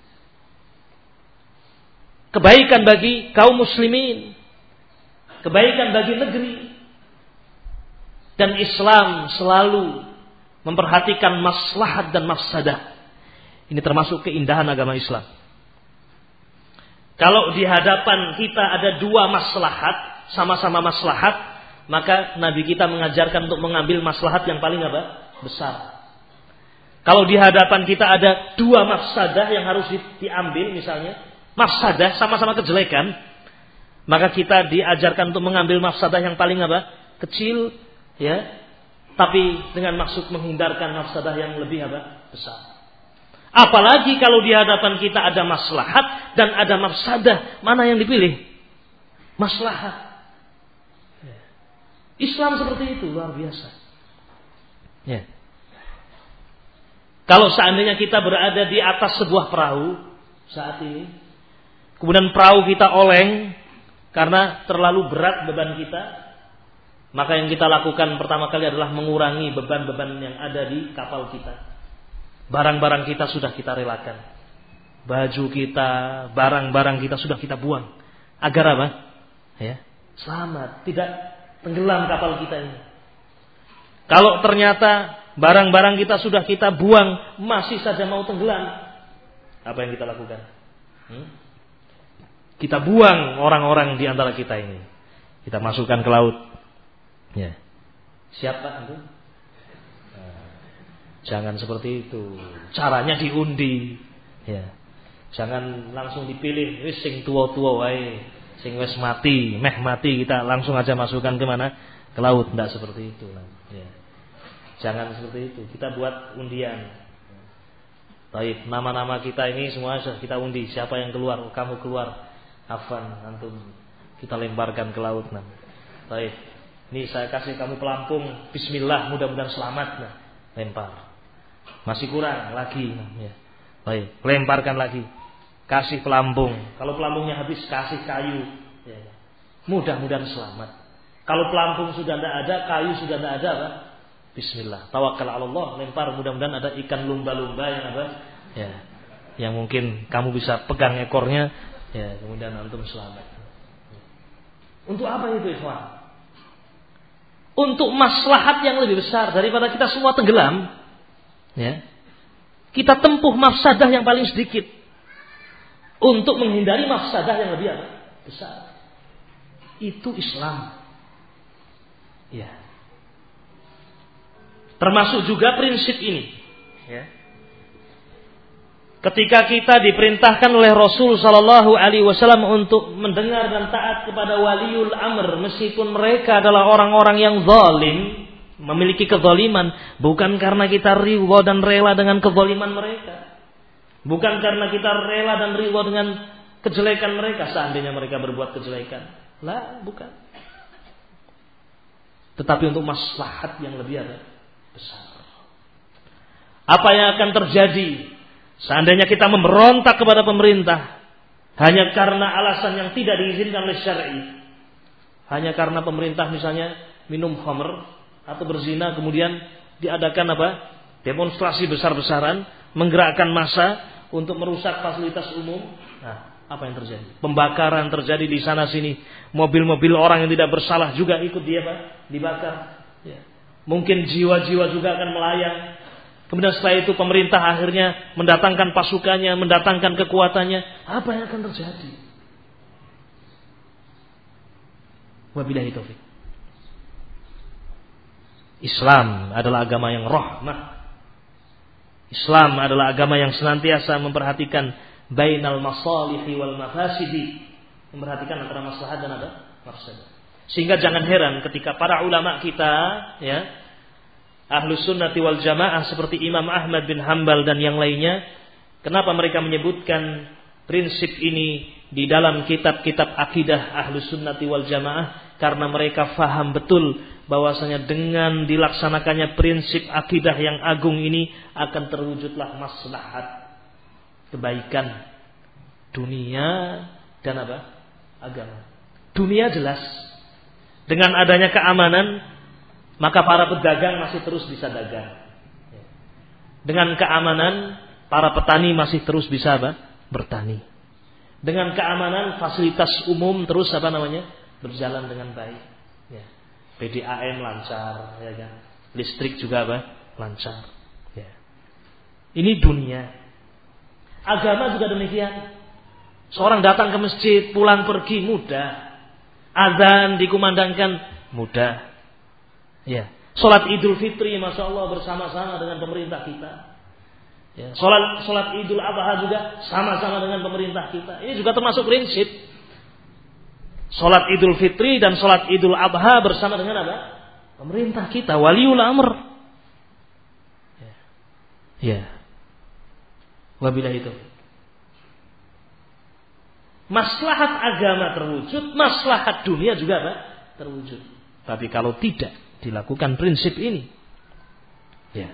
kebaikan bagi kaum muslimin, kebaikan bagi negeri. Dan Islam selalu memperhatikan maslahat dan mafsadah. Ini termasuk keindahan agama Islam. Kalau di hadapan kita ada dua maslahat, sama-sama maslahat, maka Nabi kita mengajarkan untuk mengambil maslahat yang paling apa? Besar. Kalau di hadapan kita ada dua mafsadah yang harus diambil, misalnya mafsadah sama-sama kejelekan, maka kita diajarkan untuk mengambil mafsadah yang paling apa? Kecil, ya, tapi dengan maksud menghindarkan mafsadah yang lebih apa? Besar. Apalagi kalau di hadapan kita ada maslahat dan ada mafsadah, mana yang dipilih? Maslahat. Ya. Islam seperti itu, luar biasa. Ya. Kalau seandainya kita berada di atas sebuah perahu saat ini, kemudian perahu kita oleng karena terlalu berat beban kita, maka yang kita lakukan pertama kali adalah mengurangi beban-beban yang ada di kapal kita. Barang-barang kita sudah kita relakan. Baju kita, barang-barang kita sudah kita buang. Agar apa? Ya, selamat, tidak tenggelam kapal kita ini. Kalau ternyata barang-barang kita sudah kita buang, masih saja mau tenggelam, apa yang kita lakukan? Hmm? Kita buang orang-orang di antara kita ini. Kita masukkan ke laut. Ya. Siapa itu? Nah, jangan seperti itu. Caranya diundi. Ya. Jangan langsung dipilih. Wis sing tua-tua wae, sing wis mati, meh mati kita langsung aja masukkan ke mana? Ke laut. Enggak seperti itu. Ya. Jangan seperti itu. Kita buat undian. Baik, nama-nama kita ini semua sudah kita undi. Siapa yang keluar? Kamu keluar. Afan, antum kita lemparkan ke laut. Nah. Baik. Ini saya kasih kamu pelampung. Bismillah, mudah-mudahan selamat. Nah, lempar. Masih kurang lagi. Nah, ya. Baik, lemparkan lagi. Kasih pelampung. Kalau pelampungnya habis, kasih kayu. Ya, ya. Mudah-mudahan selamat. Kalau pelampung sudah tidak ada, kayu sudah tidak ada, apa? Bismillah, tawakal ala Allah, lempar, mudah-mudahan ada ikan lumba-lumba yang apa? Ya, yang mungkin kamu bisa pegang ekornya, ya, kemudian antum selamat. Untuk apa itu, ikhwan? Untuk maslahat yang lebih besar daripada kita semua tenggelam. Ya. Kita tempuh mafsadah yang paling sedikit untuk menghindari mafsadah yang lebih apa? Besar. Itu Islam. Ya. Termasuk juga prinsip ini. Ya. Ketika kita diperintahkan oleh Rasul Sallallahu Alaihi Wasallam untuk mendengar dan taat kepada waliul amr, meskipun mereka adalah orang-orang yang zalim, memiliki kezaliman, bukan karena kita ridha dan rela dengan kezaliman mereka, bukan karena kita rela dan ridha dengan kejelekan mereka, seandainya mereka berbuat kejelekan, lah, bukan. Tetapi untuk maslahat yang lebih ada besar. Apa yang akan terjadi seandainya kita memberontak kepada pemerintah hanya karena alasan yang tidak diizinkan oleh syar'i, hanya karena pemerintah misalnya minum khamr atau berzina, kemudian diadakan apa? Demonstrasi besar-besaran, menggerakkan massa untuk merusak fasilitas umum. Nah, apa yang terjadi? Pembakaran terjadi di sana sini. Mobil-mobil orang yang tidak bersalah juga ikut dia apa? Dibakar. Ya. Mungkin jiwa-jiwa juga akan melayang. Kemudian setelah itu pemerintah akhirnya mendatangkan pasukannya, mendatangkan kekuatannya. Apa yang akan terjadi? Wabillahi taufik. Islam adalah agama yang rahmah. Islam adalah agama yang senantiasa memperhatikan bainal masalihi wal mafasidi, memperhatikan antara maslahat dan ada mafsadah. Sehingga jangan heran ketika para ulama kita, ya, Ahlus Sunnati wal Jamaah seperti Imam Ahmad bin Hanbal dan yang lainnya, kenapa mereka menyebutkan prinsip ini di dalam kitab-kitab akidah Ahlus Sunnati wal Jamaah? Karena mereka faham betul bahwasanya dengan dilaksanakannya prinsip akidah yang agung ini akan terwujudlah maslahat, kebaikan dunia dan apa? Agama. Dunia jelas. Dengan adanya keamanan, maka para pedagang masih terus bisa dagang. Dengan keamanan, para petani masih terus bisa apa? Bertani. Dengan keamanan, fasilitas umum terus apa namanya? Berjalan dengan baik. Ya. P D A M lancar, ya kan? Listrik juga apa? Lancar. Ya. Ini dunia. Agama juga demikian. Seorang datang ke masjid, pulang pergi mudah. Azan dikumandangkan mudah. Ya. Salat Idul Fitri, masya Allah, bersama-sama dengan pemerintah kita. Ya. Salat salat Idul Adha juga sama-sama dengan pemerintah kita. Ini juga termasuk prinsip. Salat Idul Fitri dan salat Idul Adha bersama dengan apa? Pemerintah kita, waliul amr. Ya. Ya. Wabillahi taufiq. Maslahat agama terwujud, maslahat dunia juga apa? Terwujud. Tapi kalau tidak dilakukan prinsip ini, ya,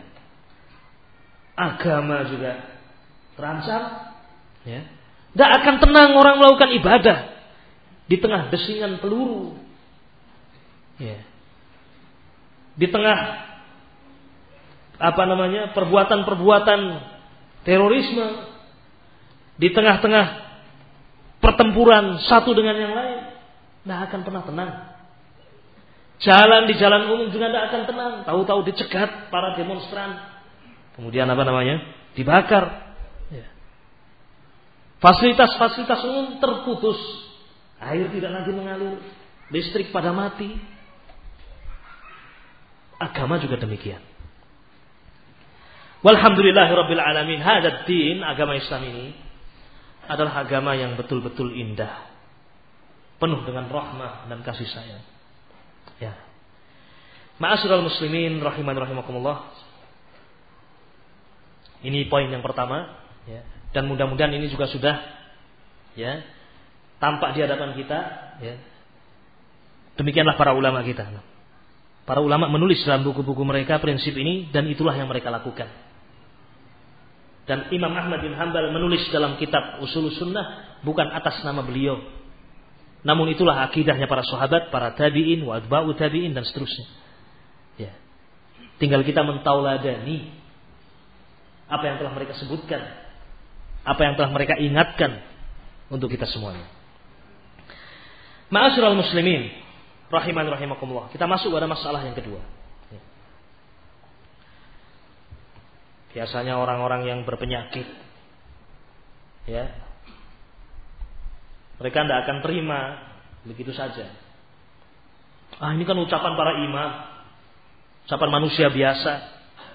agama juga terancam. Ya. Tidak akan tenang orang melakukan ibadah di tengah desingan peluru. Ya. Di tengah apa namanya? perbuatan-perbuatan terorisme, di tengah-tengah pertempuran satu dengan yang lain, tidak akan pernah tenang. Jalan di jalan umum juga tidak akan tenang. Tahu-tahu dicegat para demonstran, kemudian apa namanya? Dibakar. Ya. Fasilitas-fasilitas umum terputus, air tidak lagi mengalir, listrik pada mati. Agama juga demikian. Walhamdulillahirabbil alamin. Hadzal din, agama Islam ini adalah agama yang betul-betul indah, penuh dengan rahmah dan kasih sayang. Ya. Ma'asyiral muslimin rahiman rahimakumullah. Ini poin yang pertama, ya. Dan mudah-mudahan ini juga sudah, ya, tampak di hadapan kita, ya. Demikianlah para ulama kita. Para ulama menulis dalam buku-buku mereka prinsip ini, dan itulah yang mereka lakukan. Dan Imam Ahmad bin Hanbal menulis dalam kitab Ushul Sunnah bukan atas nama beliau, namun itulah akidahnya para sahabat, para tabi'in, wa atba'u tabi'in, dan seterusnya. Ya. Tinggal kita mentauladani apa yang telah mereka sebutkan, apa yang telah mereka ingatkan untuk kita semuanya. Ma'asyiral muslimin, rahiman rahimakumullah. Kita masuk pada masalah yang kedua. Biasanya orang-orang yang berpenyakit, ya, mereka tidak akan terima begitu saja. Ah, ini kan ucapan para imam, ucapan manusia biasa.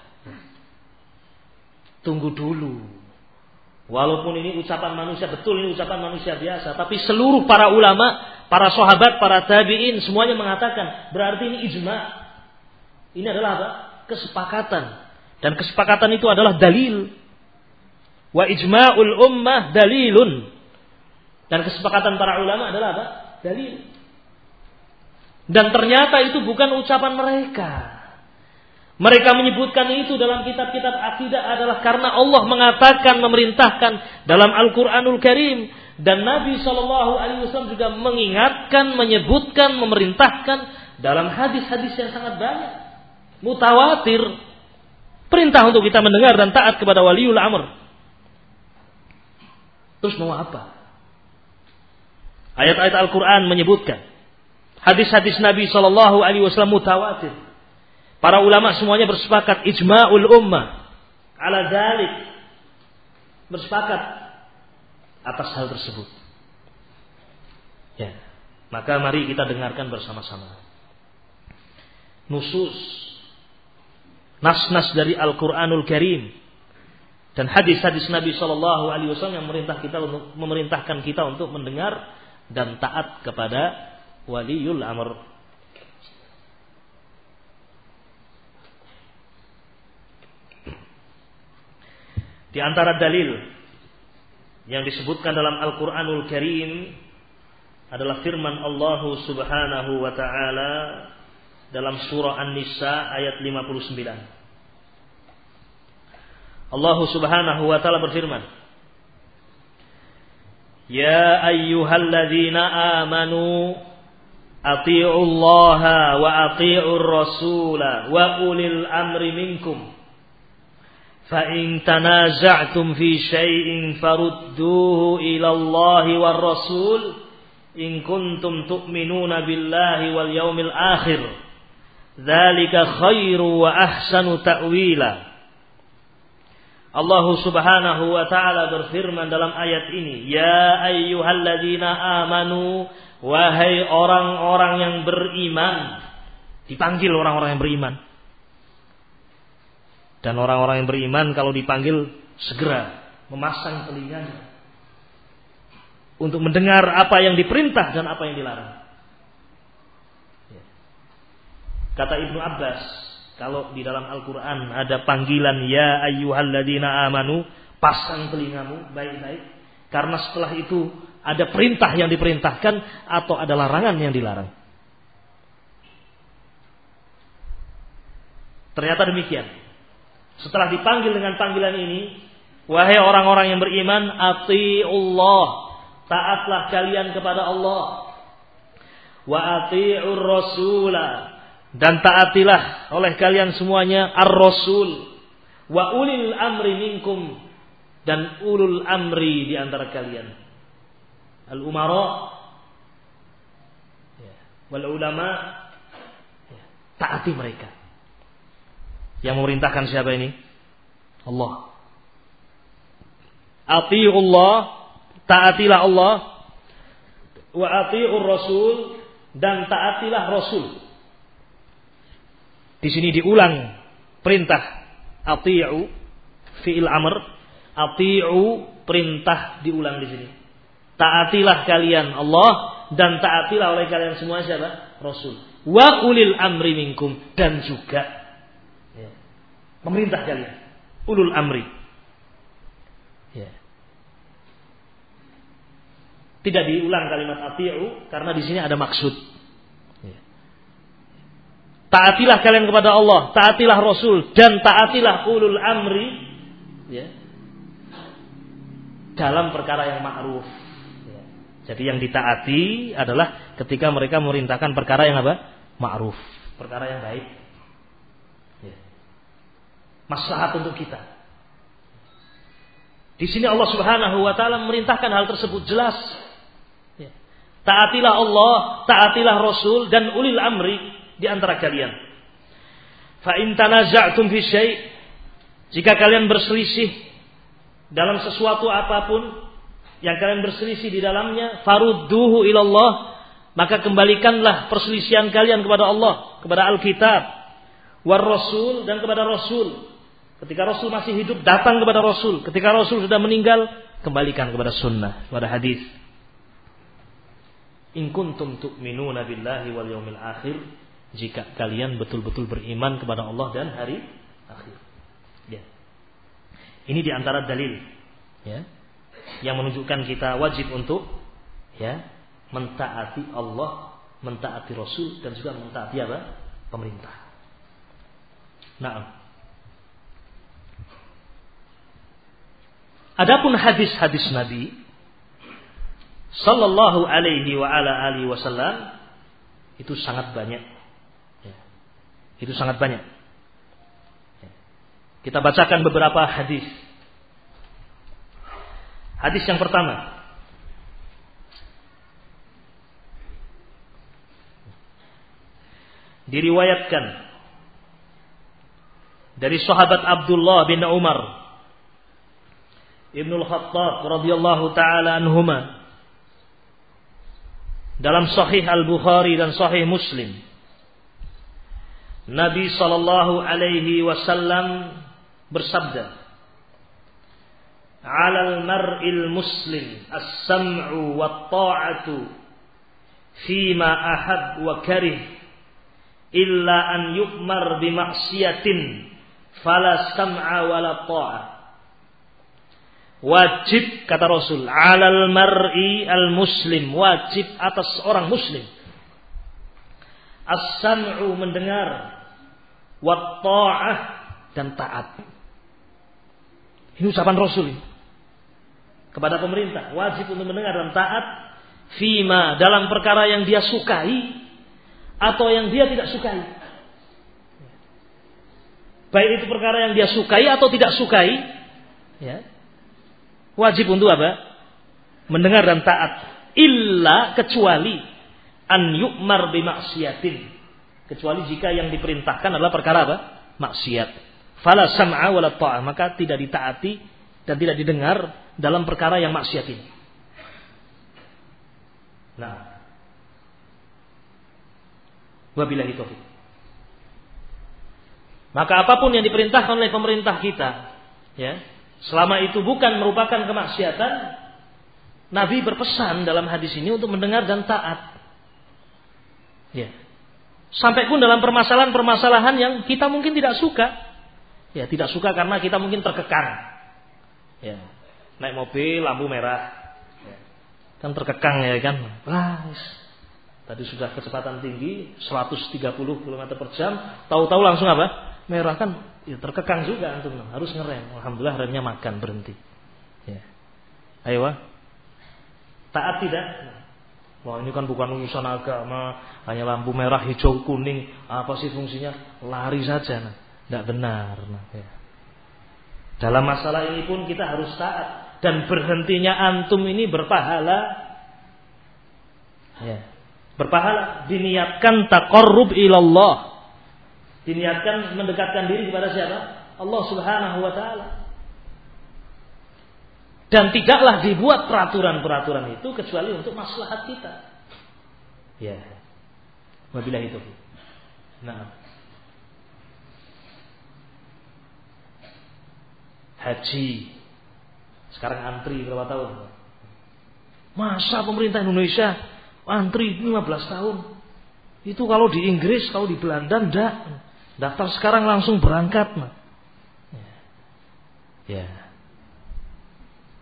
Tunggu dulu. Walaupun ini ucapan manusia, betul ini ucapan manusia biasa, tapi seluruh para ulama, para sahabat, para tabi'in semuanya mengatakan berarti ini ijma'. Ini adalah apa? Kesepakatan. Dan kesepakatan itu adalah dalil. Wa ijma'ul ummah dalilun. Dan kesepakatan para ulama adalah apa? Dalil. Dan ternyata itu bukan ucapan mereka. Mereka menyebutkan itu dalam kitab-kitab akidah adalah karena Allah mengatakan, memerintahkan dalam Al-Quranul Karim. Dan Nabi shallallahu alaihi wasallam juga mengingatkan, menyebutkan, memerintahkan dalam hadis-hadis yang sangat banyak. Mutawatir. Perintah untuk kita mendengar dan taat kepada waliul amr. Terus mau apa? Ayat-ayat Al-Quran menyebutkan. Hadis-hadis Nabi shallallahu alaihi wasallam mutawatir. Para ulama semuanya bersepakat ijma'ul ummah ala dzalik, bersepakat atas hal tersebut. Ya, maka mari kita dengarkan bersama-sama nusus, nas-nas dari Al-Qur'anul Karim dan hadis-hadis Nabi sallallahu alaihi wasallam yang memerintah kita untuk memerintahkan kita untuk mendengar dan taat kepada waliul amr. Di antara dalil yang disebutkan dalam Al-Quranul Karim adalah firman Allah Subhanahu wa ta'ala dalam surah An-Nisa ayat lima puluh sembilan. Allah Subhanahu wa ta'ala berfirman, Ya ayyuhalladzina amanu ati'u Allaha wa ati'ur rasula wa ulil amri minkum فَإِن تَنَازَعْتُمْ فِي شَيْءٍ فَرُدُّوهُ إِلَى اللَّهِ وَالرَّسُولِ إِن كُنتُمْ تُؤْمِنُونَ بِاللَّهِ وَالْيَوْمِ الْآخِرِ ذَلِكَ خَيْرٌ وَأَحْسَنُ تَأْوِيلًا. Allah Subhanahu wa ta'ala berfirman dalam ayat ini, Ya ayyuhalladzina amanu, wahai orang-orang yang beriman. Dipanggil orang-orang yang beriman. Dan orang-orang yang beriman kalau dipanggil segera memasang telinganya untuk mendengar apa yang diperintah dan apa yang dilarang. Kata Ibnu Abbas, kalau di dalam Al-Quran ada panggilan Ya ayyuhalladzina amanu, pasang telingamu baik-baik, karena setelah itu ada perintah yang diperintahkan atau ada larangan yang dilarang. Ternyata demikian. Setelah dipanggil dengan panggilan ini, wahai orang-orang yang beriman, ati'ullah, taatlah kalian kepada Allah, wa ati'ur rasula, dan taatilah oleh kalian semuanya ar-rasul, wa ulil amri minkum, dan ulul amri di antara kalian, al-umara wal ulama, taati mereka. Yang memerintahkan siapa ini? Allah. Ati'ullah, taatilah Allah, wa ati'ur rasul, dan taatilah rasul. Di sini diulang perintah ati'u, fi'il amr, ati'u, perintah diulang di sini. Taatilah kalian Allah, dan taatilah oleh kalian semua siapa? Rasul. Wa ulil amri minkum, dan juga pemerintah kalian, ulul amri. Ya. Tidak diulang kalimat ati'u karena di sini ada maksud. Ya. Taatilah kalian kepada Allah, taatilah Rasul, dan taatilah ulul amri, ya, dalam perkara yang ma'ruf. Ya. Jadi yang ditaati adalah ketika mereka memerintahkan perkara yang apa? Ma'ruf, perkara yang baik. Ya. Maslahat untuk kita. Di sini Allah Subhanahu wa taala memerintahkan hal tersebut jelas. Ya. Taatilah Allah, taatilah Rasul dan ulil amri di antara kalian. Fa in tanaza'tum fi syai', jika kalian berselisih dalam sesuatu apapun yang kalian berselisih di dalamnya, farudduhu ilallah, maka kembalikanlah perselisihan kalian kepada Allah, kepada Alkitab, war Rasul, dan kepada Rasul. Ketika Rasul masih hidup, datang kepada Rasul. Ketika Rasul sudah meninggal, kembalikan kepada sunnah, kepada hadis. In kuntum tu'minuna billahi wal yawmil akhir, jika kalian betul-betul beriman kepada Allah dan hari akhir. Ya. Ini diantara dalil, ya, yang menunjukkan kita wajib untuk, ya, mentaati Allah, mentaati Rasul, dan juga mentaati apa? Pemerintah. Nah, adapun hadis-hadis Nabi sallallahu alaihi wa ala alihi wasallam itu sangat banyak. Ya. Itu sangat banyak. Ya. Kita bacakan beberapa hadis. Hadis yang pertama. Diriwayatkan dari sahabat Abdullah bin Umar Ibnul Khattab radhiyallahu taala anhuma dalam Sahih Al-Bukhari dan Sahih Muslim, Nabi sallallahu alaihi wasallam bersabda, "'Alal mar'il muslim as-sam'u wat-ta'atu fima ahab wa karih illa an yu'mar bi ma'siyatin fala sam'a wala ta'ah." Wajib, kata Rasul, alal mar'i al muslim, wajib atas orang muslim, as-sam'u mendengar, wat ta'ah dan taat. Ini ucapan Rasul kepada pemerintah, wajib untuk mendengar dan taat, fima, dalam perkara yang dia sukai atau yang dia tidak sukai. Baik itu perkara yang dia sukai atau tidak sukai, ya. Wajib untuk apa? Mendengar dan taat. Illa, kecuali an yu'mar bi maksiatin, kecuali jika yang diperintahkan adalah perkara apa? Maksiat. Fala sam'a wala ta'ah, maka tidak ditaati dan tidak didengar dalam perkara yang maksiat ini. Nah, wabillahi taufiq. Maka apapun yang diperintahkan oleh pemerintah kita, ya, selama itu bukan merupakan kemaksiatan, Nabi berpesan dalam hadis ini untuk mendengar dan taat. Ya. Sampai pun dalam permasalahan-permasalahan yang kita mungkin tidak suka. Ya, tidak suka karena kita mungkin terkekang. Ya. Naik mobil lampu merah. Ya. Kan terkekang ya kan. Wah, tadi sudah kecepatan tinggi seratus tiga puluh kilometer per jam, tahu-tahu langsung apa? Merah, kan ya, terkekang juga antum, harus ngerem. Alhamdulillah remnya makan, berhenti. Ya. Ayo, taat tidak? Wah, ini kan bukan urusan agama, hanya lampu merah, hijau, kuning, apa sih fungsinya? Lari saja. Nah, tidak benar. Nah, ya. Dalam masalah ini pun kita harus taat, dan berhentinya antum ini berpahala. Ya. Berpahala, diniatkan taqarrub ilallah. Diniatkan mendekatkan diri kepada siapa? Allah Subhanahu wa taala. Dan tidaklah dibuat peraturan-peraturan itu kecuali untuk maslahat kita. Ya. Wabillahi taufiq. Nah. Haji. Sekarang antri berapa tahun? Masa pemerintah Indonesia antri lima belas tahun? Itu kalau di Inggris, kalau di Belanda enggak. Daftar sekarang langsung berangkat. Ya. Ya.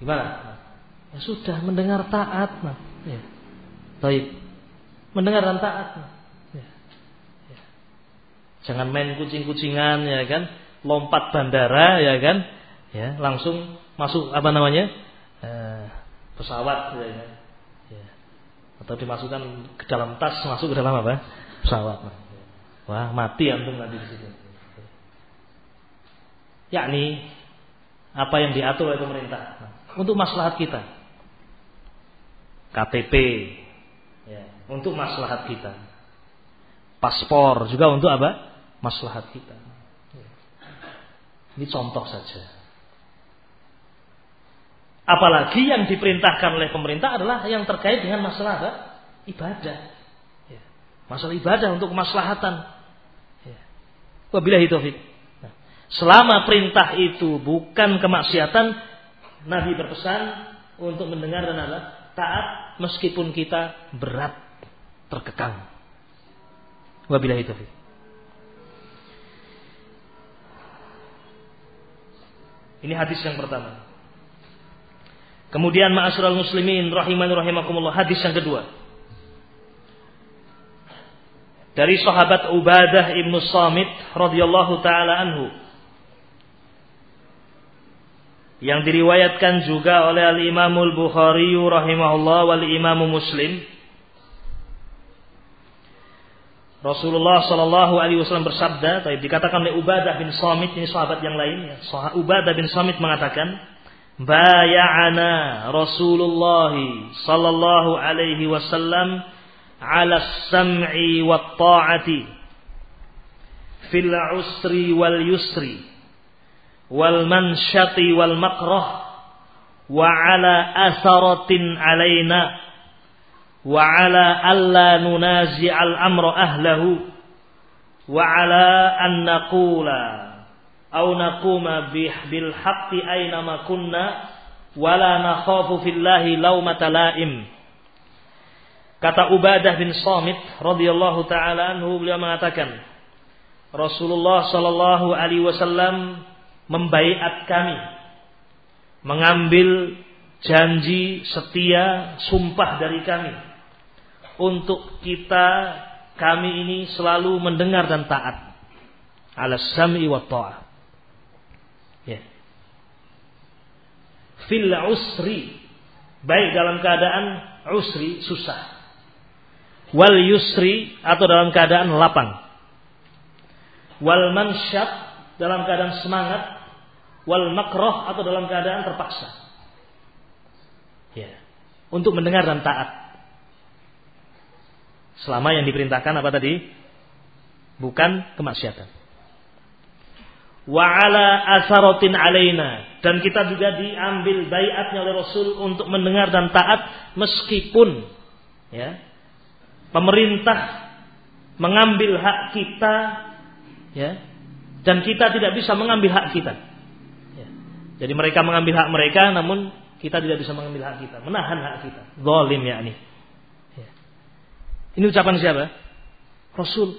Gimana? Ya sudah, mendengar taat. Nah. Ya. Baik. Mendengar dan taat. Nah. Ya. Ya. Jangan main kucing-kucingan ya kan, lompat bandara ya kan, ya langsung masuk apa namanya eh, pesawat ya kan, ya. Atau dimasukkan ke dalam tas, masuk ke dalam apa pesawat. Wah mati antum nanti di situ. Yakni apa yang diatur oleh pemerintah untuk maslahat kita. K T P ya, untuk maslahat kita. Paspor juga untuk apa? Maslahat kita. Ini contoh saja. Apalagi yang diperintahkan oleh pemerintah adalah yang terkait dengan masalah apa? Ibadah. Ya. Masalah ibadah untuk kemaslahatan. Ya. Wabillahi taufik. Nah, selama perintah itu bukan kemaksiatan, Nabi berpesan untuk mendengar dan apa? Taat meskipun kita berat terkekang. Wabillahi taufik. Ini hadis yang pertama. Kemudian ma'asyiral muslimin rahimani rahimakumullah, hadis yang kedua. Dari sahabat Ubadah ibnu Samit radhiyallahu taala anhu, yang diriwayatkan juga oleh Al-Imamul Bukhari rahimahullah wal Imam Muslim. Rasulullah sallallahu alaihi wasallam bersabda, tadi dikatakan oleh Ubadah bin Samit, ini sahabat yang lain ya. Ubadah bin Samit mengatakan, "Bay'ana Rasulullah sallallahu alaihi wasallam 'ala as-sam'i wat ta'ati fil 'usri wal yusri wal mansyati wal makrah wa 'ala asaratin 'alaina wa 'ala alla nunazi'al amra ahlahu wa 'ala an naqula aw naquma bil haqqi aina ma kunna wa la nakhafu fillahi laumata laim." Kata Ubadah bin Samit radhiyallahu taala anhu, beliau mengatakan, Rasulullah sallallahu alaihi wasallam membaiat kami, mengambil janji setia, sumpah dari kami untuk kita, kami ini selalu mendengar dan taat. Ala sam'i wa ta'ah. Ya. Fil usri, baik dalam keadaan usri, susah. Wal yusri, atau dalam keadaan lapang. Wal mansyat, dalam keadaan semangat. Wal makroh, atau dalam keadaan terpaksa. Ya. Untuk mendengar dan taat. Selama yang diperintahkan apa tadi? Bukan kemaksiatan. Wa ala asaratin alaina, dan kita juga diambil baiatnya oleh Rasul untuk mendengar dan taat meskipun ya pemerintah mengambil hak kita ya, dan kita tidak bisa mengambil hak kita ya. Jadi mereka mengambil hak mereka, namun kita tidak bisa mengambil hak kita, menahan hak kita. Zalim yakni. Ya. Ini ucapan siapa? Rasul.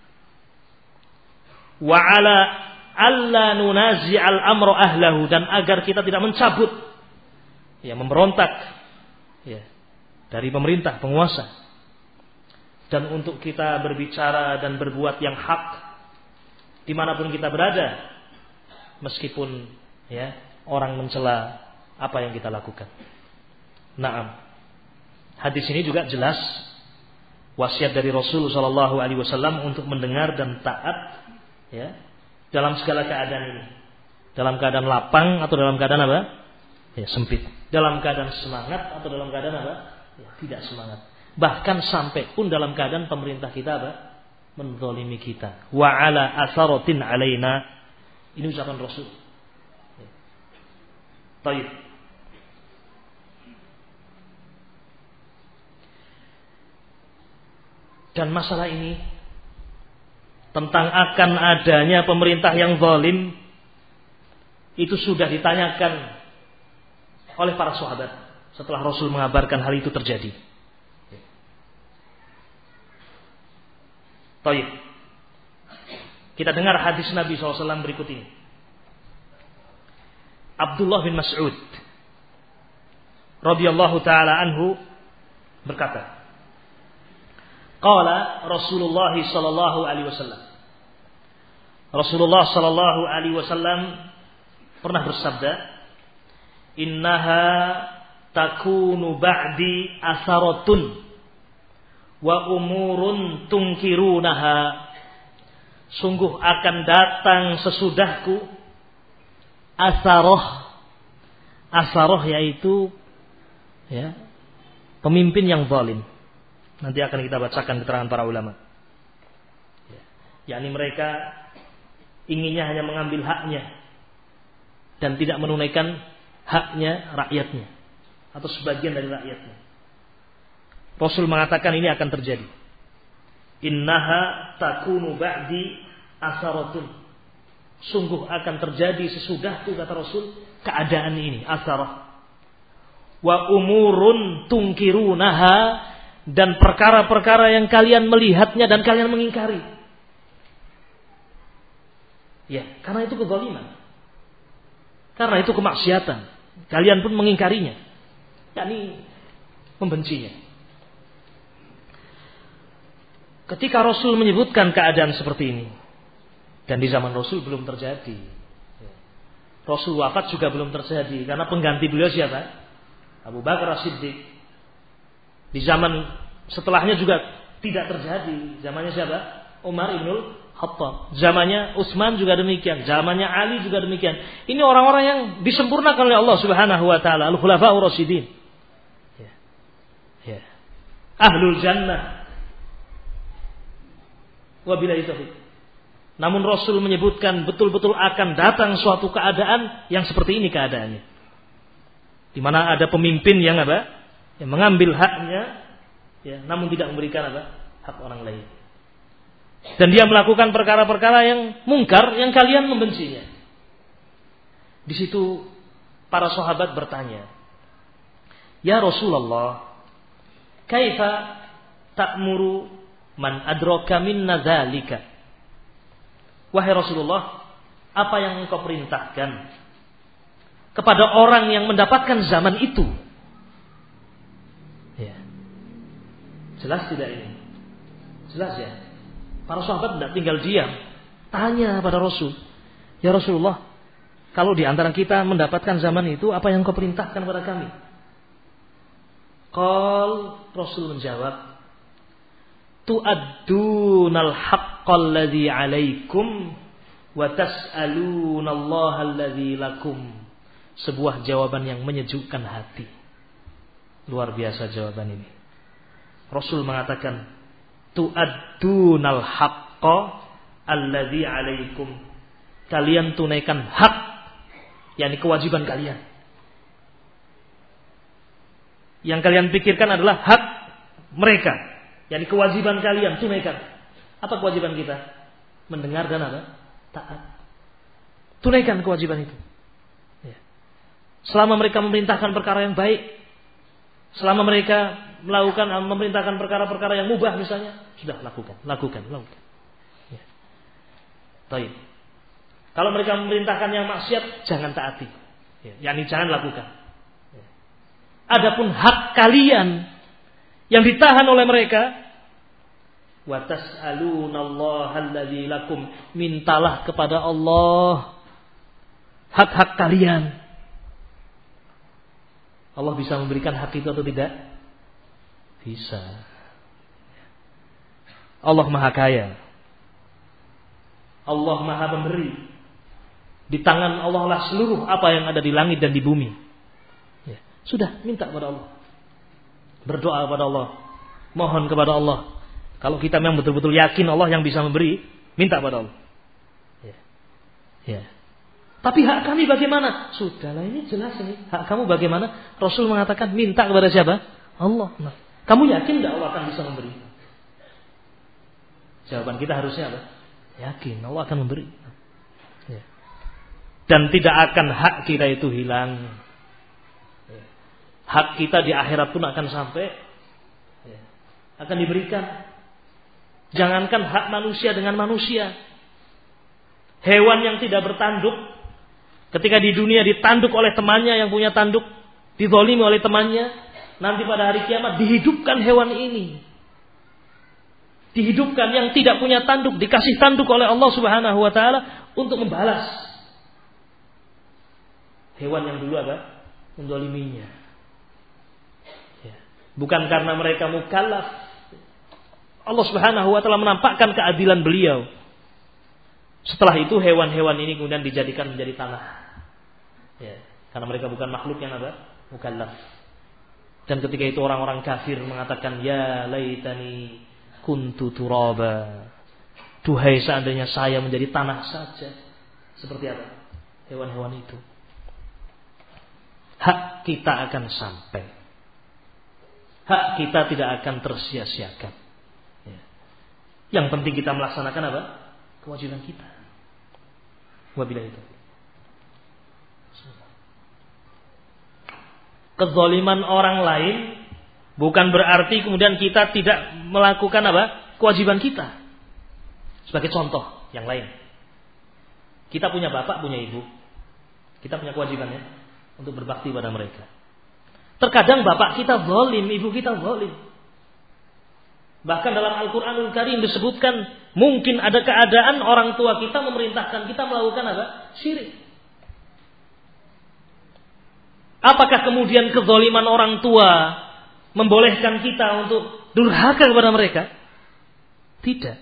Wa ala alla nunazi'al amra ahlahu, dan agar kita tidak mencabut ya, memberontak ya dari pemerintah, penguasa, dan untuk kita berbicara dan berbuat yang hak dimanapun kita berada, meskipun ya orang mencela apa yang kita lakukan. Naam. Hadis ini juga jelas wasiat dari Rasul sallallahu alaihi wasallam untuk mendengar dan taat ya dalam segala keadaan ini. Dalam keadaan lapang atau dalam keadaan apa? Ya, sempit. Dalam keadaan semangat atau dalam keadaan apa? Ya, tidak semangat. Bahkan sampai pun dalam keadaan pemerintah kita apa? Menzalimi kita. Wa ala asaratin alaina. Ini ucapan Rasul. Ya. Baik. Dan masalah ini tentang akan adanya pemerintah yang zalim itu sudah ditanyakan oleh para sahabat setelah Rasul mengabarkan hal itu terjadi. Baik. Kita dengar hadis Nabi shallallahu alaihi wasallam berikut ini. Abdullah bin Mas'ud radhiyallahu taala anhu berkata, qala Rasulullah sallallahu alaihi wasallam. Rasulullah sallallahu alaihi wasallam pernah bersabda, "Innaha takunu ba'di asaratun wa umurun tunkirunaha." Sungguh akan datang sesudahku asaroh. Asaroh yaitu ya, pemimpin yang zalim. Nanti akan kita bacakan keterangan para ulama. Ya, yakni mereka inginnya hanya mengambil haknya dan tidak menunaikan haknya rakyatnya atau sebagian dari rakyatnya. Rasul mengatakan ini akan terjadi. Innaha takunu ba'di asaratun. Sungguh akan terjadi sesudahku, kata Rasul, keadaan ini asarah. Wa umurun tungkirunaha, dan perkara-perkara yang kalian melihatnya dan kalian mengingkari. Ya, karena itu kezaliman. Karena itu kemaksiatan. Kalian pun mengingkarinya. yakni membencinya. Ketika Rasul menyebutkan keadaan seperti ini, dan di zaman Rasul belum terjadi, Rasul wafat juga belum terjadi, karena pengganti beliau siapa? Abu Bakar As-Siddiq. Di zaman setelahnya juga tidak terjadi. Zamannya siapa? Umar Ibnul Khattab. Zamannya Utsman juga demikian. Zamannya Ali juga demikian. Ini orang-orang yang disempurnakan oleh Allah Subhanahu wa taala, Al-Khulafa'ur Rasyidin. Ya. Ya. Ahlul Jannah. Wabillahi taufiq. Namun Rasul menyebutkan betul-betul akan datang suatu keadaan yang seperti ini keadaannya. Di mana ada pemimpin yang apa? Yang mengambil haknya, ya, namun tidak memberikan apa? Hak orang lain. Dan dia melakukan perkara-perkara yang mungkar yang kalian membencinya. Di situ para sahabat bertanya, "Ya Rasulullah, kaifa ta'muru man adraka minna dzalika?" Wahai Rasulullah, apa yang engkau perintahkan kepada orang yang mendapatkan zaman itu? Ya. Jelas tidak ini? Jelas ya? Para sahabat tidak tinggal diam. Tanya pada Rasul, "Ya Rasulullah, kalau di antara kita mendapatkan zaman itu, apa yang engkau perintahkan kepada kami?" Qal, Rasul menjawab, "Tu'addunal haqqal ladzi 'alaikum wa tas'alunallaha alladzi lakum." Sebuah jawaban yang menyejukkan hati. Luar biasa jawaban ini. Rasul mengatakan, "Tu'addunal haqqa alladzi 'alaikum." Kalian tunaikan hak, yakni kewajiban kalian. Yang kalian pikirkan adalah hak mereka, yakni kewajiban kalian, tunaikan. Apa kewajiban kita? Mendengar dan apa? Taat. Tunaikan kewajiban itu. Ya. Selama mereka memerintahkan perkara yang baik, selama mereka melakukan memerintahkan perkara-perkara yang mubah misalnya, sudah lakukan, lakukan, lakukan. Ya. Baik. Kalau mereka memerintahkan yang maksiat, jangan taati. Ya. Yani jangan lakukan. Ya. Adapun hak kalian yang ditahan oleh mereka, wa tas'alunallaha alladzi lakum, mintalah kepada Allah hak-hak kalian. Allah bisa memberikan hak itu atau tidak? Bisa. Allah Maha Kaya. Allah Maha Pemberi. Di tangan Allah lah seluruh apa yang ada di langit dan di bumi. Ya. Sudah, minta kepada Allah. Berdoa kepada Allah. Mohon kepada Allah. Kalau kita memang betul-betul yakin Allah yang bisa memberi, minta kepada Allah. Ya. Ya. Tapi hak kami bagaimana? Sudahlah, ini jelas ini. Hak kamu bagaimana? Rasul mengatakan minta kepada siapa? Allah. Nah, kamu yakin tidak Allah akan bisa memberi? Jawaban kita harusnya apa? Yakin Allah akan memberi. Ya. Dan tidak akan hak kita itu hilang. Ya. Hak kita di akhirat pun akan sampai. Ya. Akan diberikan. Jangankan hak manusia dengan manusia. Hewan yang tidak bertanduk, ketika di dunia ditanduk oleh temannya yang punya tanduk, dizalimi oleh temannya, nanti pada hari kiamat dihidupkan hewan ini. Dihidupkan yang tidak punya tanduk, dikasih tanduk oleh Allah Subhanahu wa taala untuk membalas hewan yang dulu apa? Menzaliminya. Ya. Bukan karena mereka mukallaf. Allah Subhanahu wa taala menampakkan keadilan beliau. Setelah itu hewan-hewan ini kemudian dijadikan menjadi tanah. Ya, karena mereka bukan makhluk yang apa? Mukallaf. Dan ketika itu orang-orang kafir mengatakan, ya laitani kuntu turaba. Duhai seandainya saya menjadi tanah saja. Seperti apa? Hewan-hewan itu. Hak kita akan sampai. Hak kita tidak akan tersia-siakan. Ya. Yang penting kita melaksanakan apa? Kewajiban kita. Wabillahi taufiq. Kezaliman orang lain bukan berarti kemudian kita tidak melakukan apa? Kewajiban kita. Sebagai contoh yang lain. Kita punya bapak, punya ibu. Kita punya kewajibannya untuk berbakti pada mereka. Terkadang bapak kita zalim, ibu kita zalim. Bahkan dalam Al-Quranul Karim disebutkan mungkin ada keadaan orang tua kita memerintahkan kita melakukan apa? Syirik. Apakah kemudian kezaliman orang tua membolehkan kita untuk durhaka kepada mereka? Tidak.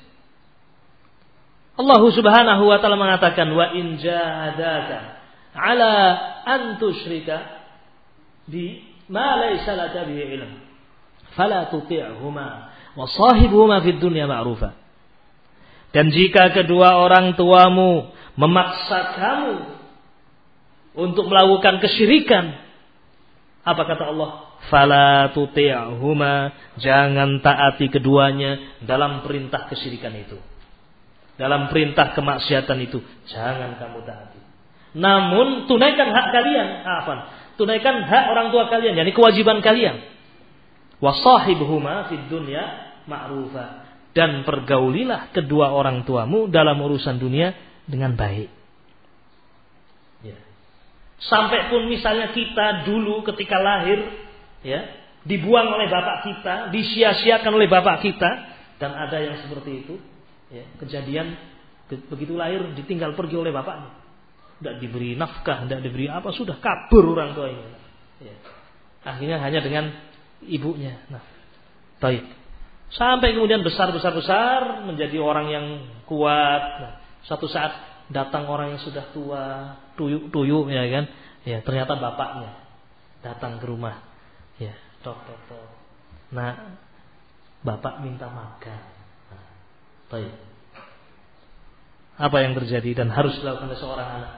Allah Subhanahu wa taala mengatakan, wa in jahadaka ala an tusyrika bi ma laysa laka bihi ilm fala tuti'huma wa sahibhuma fid dunya ma'rufa. Dan jika kedua orang tuamu memaksa kamu untuk melakukan kesyirikan, apa kata Allah? Fala tuti'huma, jangan taati keduanya dalam perintah kesyirikan itu. Dalam perintah kemaksiatan itu, jangan kamu taati. Namun tunaikan hak kalian, apa? Tunaikan hak orang tua kalian, yakni kewajiban kalian. Wasahibhuma fid dunya ma'rufa, dan pergaulilah kedua orang tuamu dalam urusan dunia dengan baik. Ya. Sampai pun misalnya kita dulu ketika lahir, ya, dibuang oleh bapak kita, disia-siakan oleh bapak kita, dan ada yang seperti itu, ya, kejadian begitu lahir ditinggal pergi oleh bapaknya, tidak diberi nafkah, tidak diberi apa, sudah kabur orang tuanya. Ya. Akhirnya hanya dengan ibunya. Nah, baik. Sampai kemudian besar besar besar menjadi orang yang kuat. Nah, suatu saat datang orang yang sudah tua, tuyuk tuyuk, ya kan? Ya, ternyata bapaknya datang ke rumah. Ya, tok tok tok. Nah, bapak minta makan. Nah, baik. Apa yang terjadi dan harus dilakukan oleh seorang anak?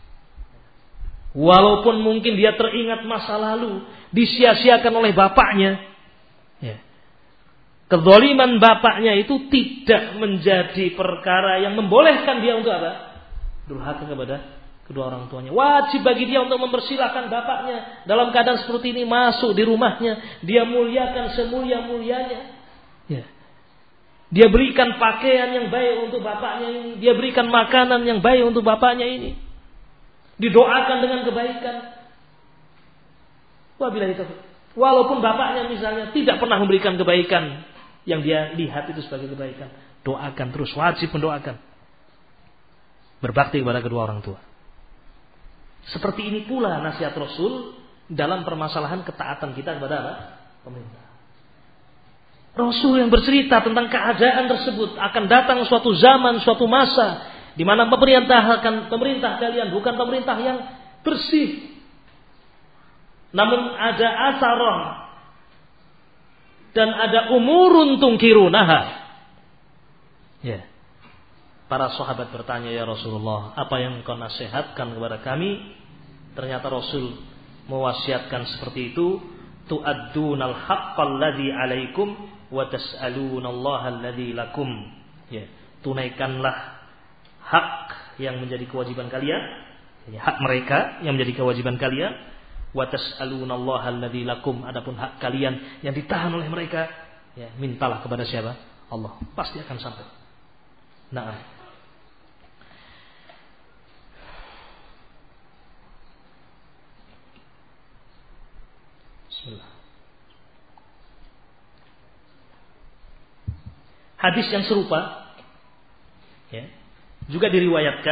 Walaupun mungkin dia teringat masa lalu, disia-siakan oleh bapaknya, ya. Kezaliman bapaknya itu tidak menjadi perkara yang membolehkan dia untuk apa? Durhaka kepada kedua orang tuanya. Wajib bagi dia untuk mempersilahkan bapaknya dalam keadaan seperti ini masuk di rumahnya, dia muliakan semulia-mulianya. Ya. Dia berikan pakaian yang baik untuk bapaknya ini, dia berikan makanan yang baik untuk bapaknya ini. Didoakan dengan kebaikan. Wabillahi taufiq. Walaupun bapaknya misalnya tidak pernah memberikan kebaikan yang dia lihat itu sebagai kebaikan, doakan terus, wajib mendoakan. Berbakti kepada kedua orang tua. Seperti ini pula nasihat Rasul dalam permasalahan ketaatan kita kepada apa? Pemerintah. Rasul yang bercerita tentang keadaan tersebut, akan datang suatu zaman, suatu masa di mana pemerintah akan pemerintah kalian bukan pemerintah yang bersih, namun ada asarah dan ada umurun tungkirunaha. Ya. Para sahabat bertanya, ya Rasulullah, apa yang kau nasihatkan kepada kami? Ternyata Rasul mewasiatkan seperti itu, tu'addunal haqqal ladzi 'alaikum wa tas'alunallaha alladzi lakum. Ya, tunaikanlah hak yang menjadi kewajiban kalian, hak mereka yang menjadi kewajiban kalian, wa tas'alunallaha alladzi lakum, adapun hak kalian yang ditahan oleh mereka, ya, mintalah kepada siapa? Allah, pasti akan sampai. Nah, Bismillah. Hadis yang serupa ya, juga diriwayatkan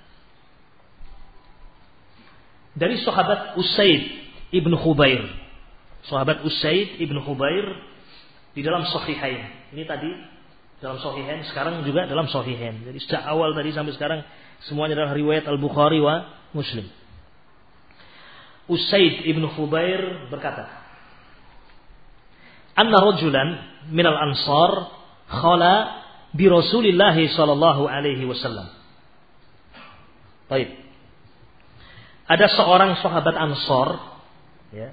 dari sahabat Usaid ibn Khubair. Sahabat Usaid ibn Khubair di dalam Sahihain. Ini tadi dalam Sahihain, sekarang juga dalam Sahihain. Jadi sejak awal tadi sampai sekarang semuanya adalah riwayat Al-Bukhari wa Muslim. Usaid ibn Khubair berkata, "Anna rajulan minal ansar khala bi Rasulillah sallallahu alaihi wasallam." Baik. Ada seorang sahabat Ansor ya.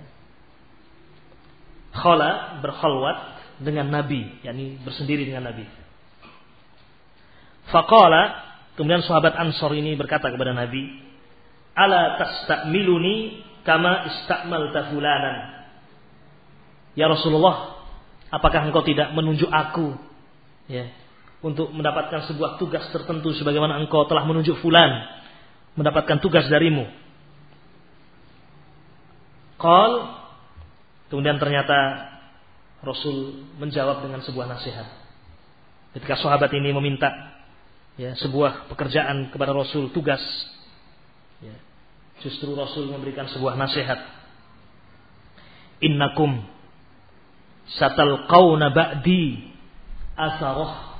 Khala berkhalwat dengan Nabi, yakni bersendiri dengan Nabi. Faqala, kemudian sahabat Ansor ini berkata kepada Nabi, "Ala tastamiluni kama istamalta fulanan?" Ya Rasulullah, apakah engkau tidak menunjuk aku ya, untuk mendapatkan sebuah tugas tertentu sebagaimana engkau telah menunjuk fulan mendapatkan tugas darimu? Qal, kemudian ternyata Rasul menjawab dengan sebuah nasihat. Ketika sahabat ini meminta ya, sebuah pekerjaan kepada Rasul, tugas ya, justru Rasul memberikan sebuah nasihat. Innakum satalqauna ba'di asarah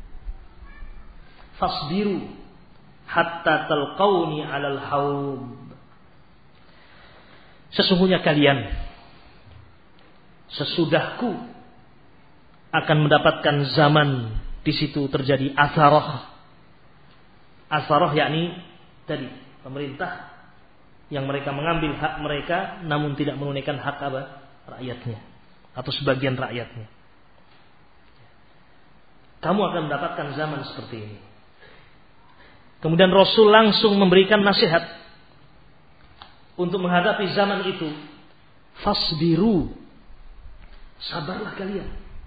fasbiru hatta talqauni 'alal haud. Sesungguhnya kalian sesudahku akan mendapatkan zaman di situ terjadi asarah. Asarah yakni tadi pemerintah yang mereka mengambil hak mereka namun tidak menunaikan hak apa? Rakyatnya atau sebagian rakyatnya. Kamu akan mendapatkan zaman seperti ini. Kemudian Rasul langsung memberikan nasihat untuk menghadapi zaman itu. Fasbiru, sabarlah kalian.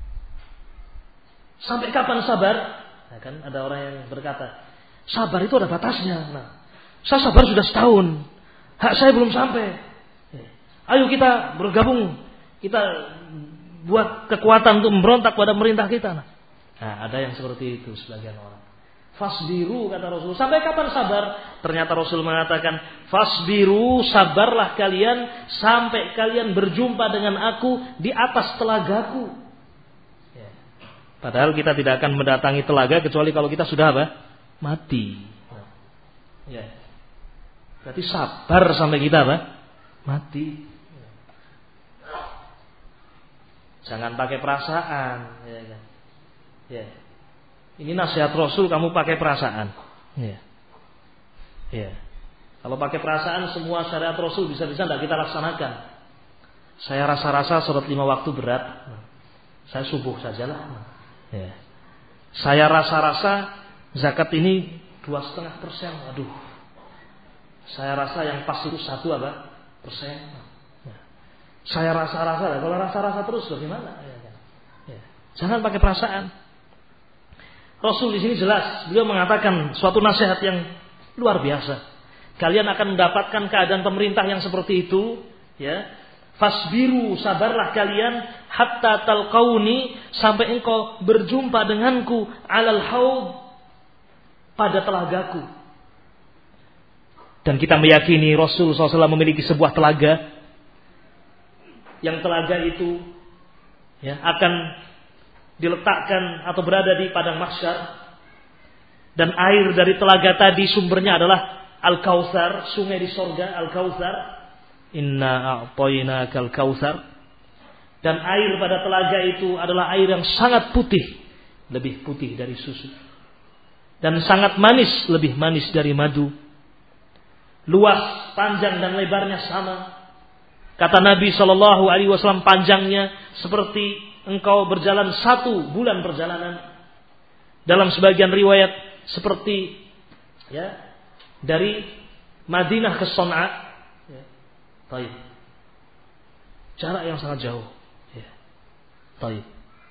Sampai kapan sabar? Nah, kan ada orang yang berkata, sabar itu ada batasnya. Nah, saya sabar sudah setahun, hak saya belum sampai. Ayo kita bergabung, kita buat kekuatan untuk memberontak pada pemerintah kita. Nah, ada yang seperti itu sebagian orang. Fasbiru, kata Rasul. Sampai kapan sabar? Ternyata Rasul mengatakan, fasbiru, sabarlah kalian sampai kalian berjumpa dengan aku di atas telagaku. Ya. Padahal kita tidak akan mendatangi telaga kecuali kalau kita sudah apa? Mati. Nah. Ya. Berarti sabar sampai kita apa? Mati. Ya. Jangan pakai perasaan. Ya, ya. Ya. Ini nasihat Rasul, kamu pakai perasaan. Ya. Ya. Kalau pakai perasaan semua syariat Rasul bisa-bisa tidak kita laksanakan. Saya rasa-rasa sholat lima waktu berat. Saya subuh sajalah. Ya. Saya rasa-rasa zakat ini dua setengah persen. Aduh. Saya rasa yang pas itu satu apa? Persen. Ya. Saya rasa-rasa. Kalau rasa-rasa terus bagaimana? Ya. Ya. Jangan pakai perasaan. Rasul di sini jelas, beliau mengatakan suatu nasihat yang luar biasa. Kalian akan mendapatkan keadaan pemerintah yang seperti itu, ya. Fasbiru, sabarlah kalian hatta talqauni, sampai engkau berjumpa denganku alal haud, pada telagaku. Dan kita meyakini Rasul shallallahu alaihi wasallam memiliki sebuah telaga, yang telaga itu ya, akan diletakkan atau berada di padang mahsyar, dan air dari telaga tadi sumbernya adalah Al-Kautsar, sungai di sorga Al-Kautsar. Inna a'tainakal kautsar. Dan air pada telaga itu adalah air yang sangat putih, lebih putih dari susu, dan sangat manis, lebih manis dari madu. Luas, panjang dan lebarnya sama. Kata Nabi shallallahu alaihi wasallam, panjangnya seperti engkau berjalan satu bulan perjalanan. Dalam sebagian riwayat seperti ya, dari Madinah ke Son'a. Ya. Taib. Jarak yang sangat jauh. Ya. Taib.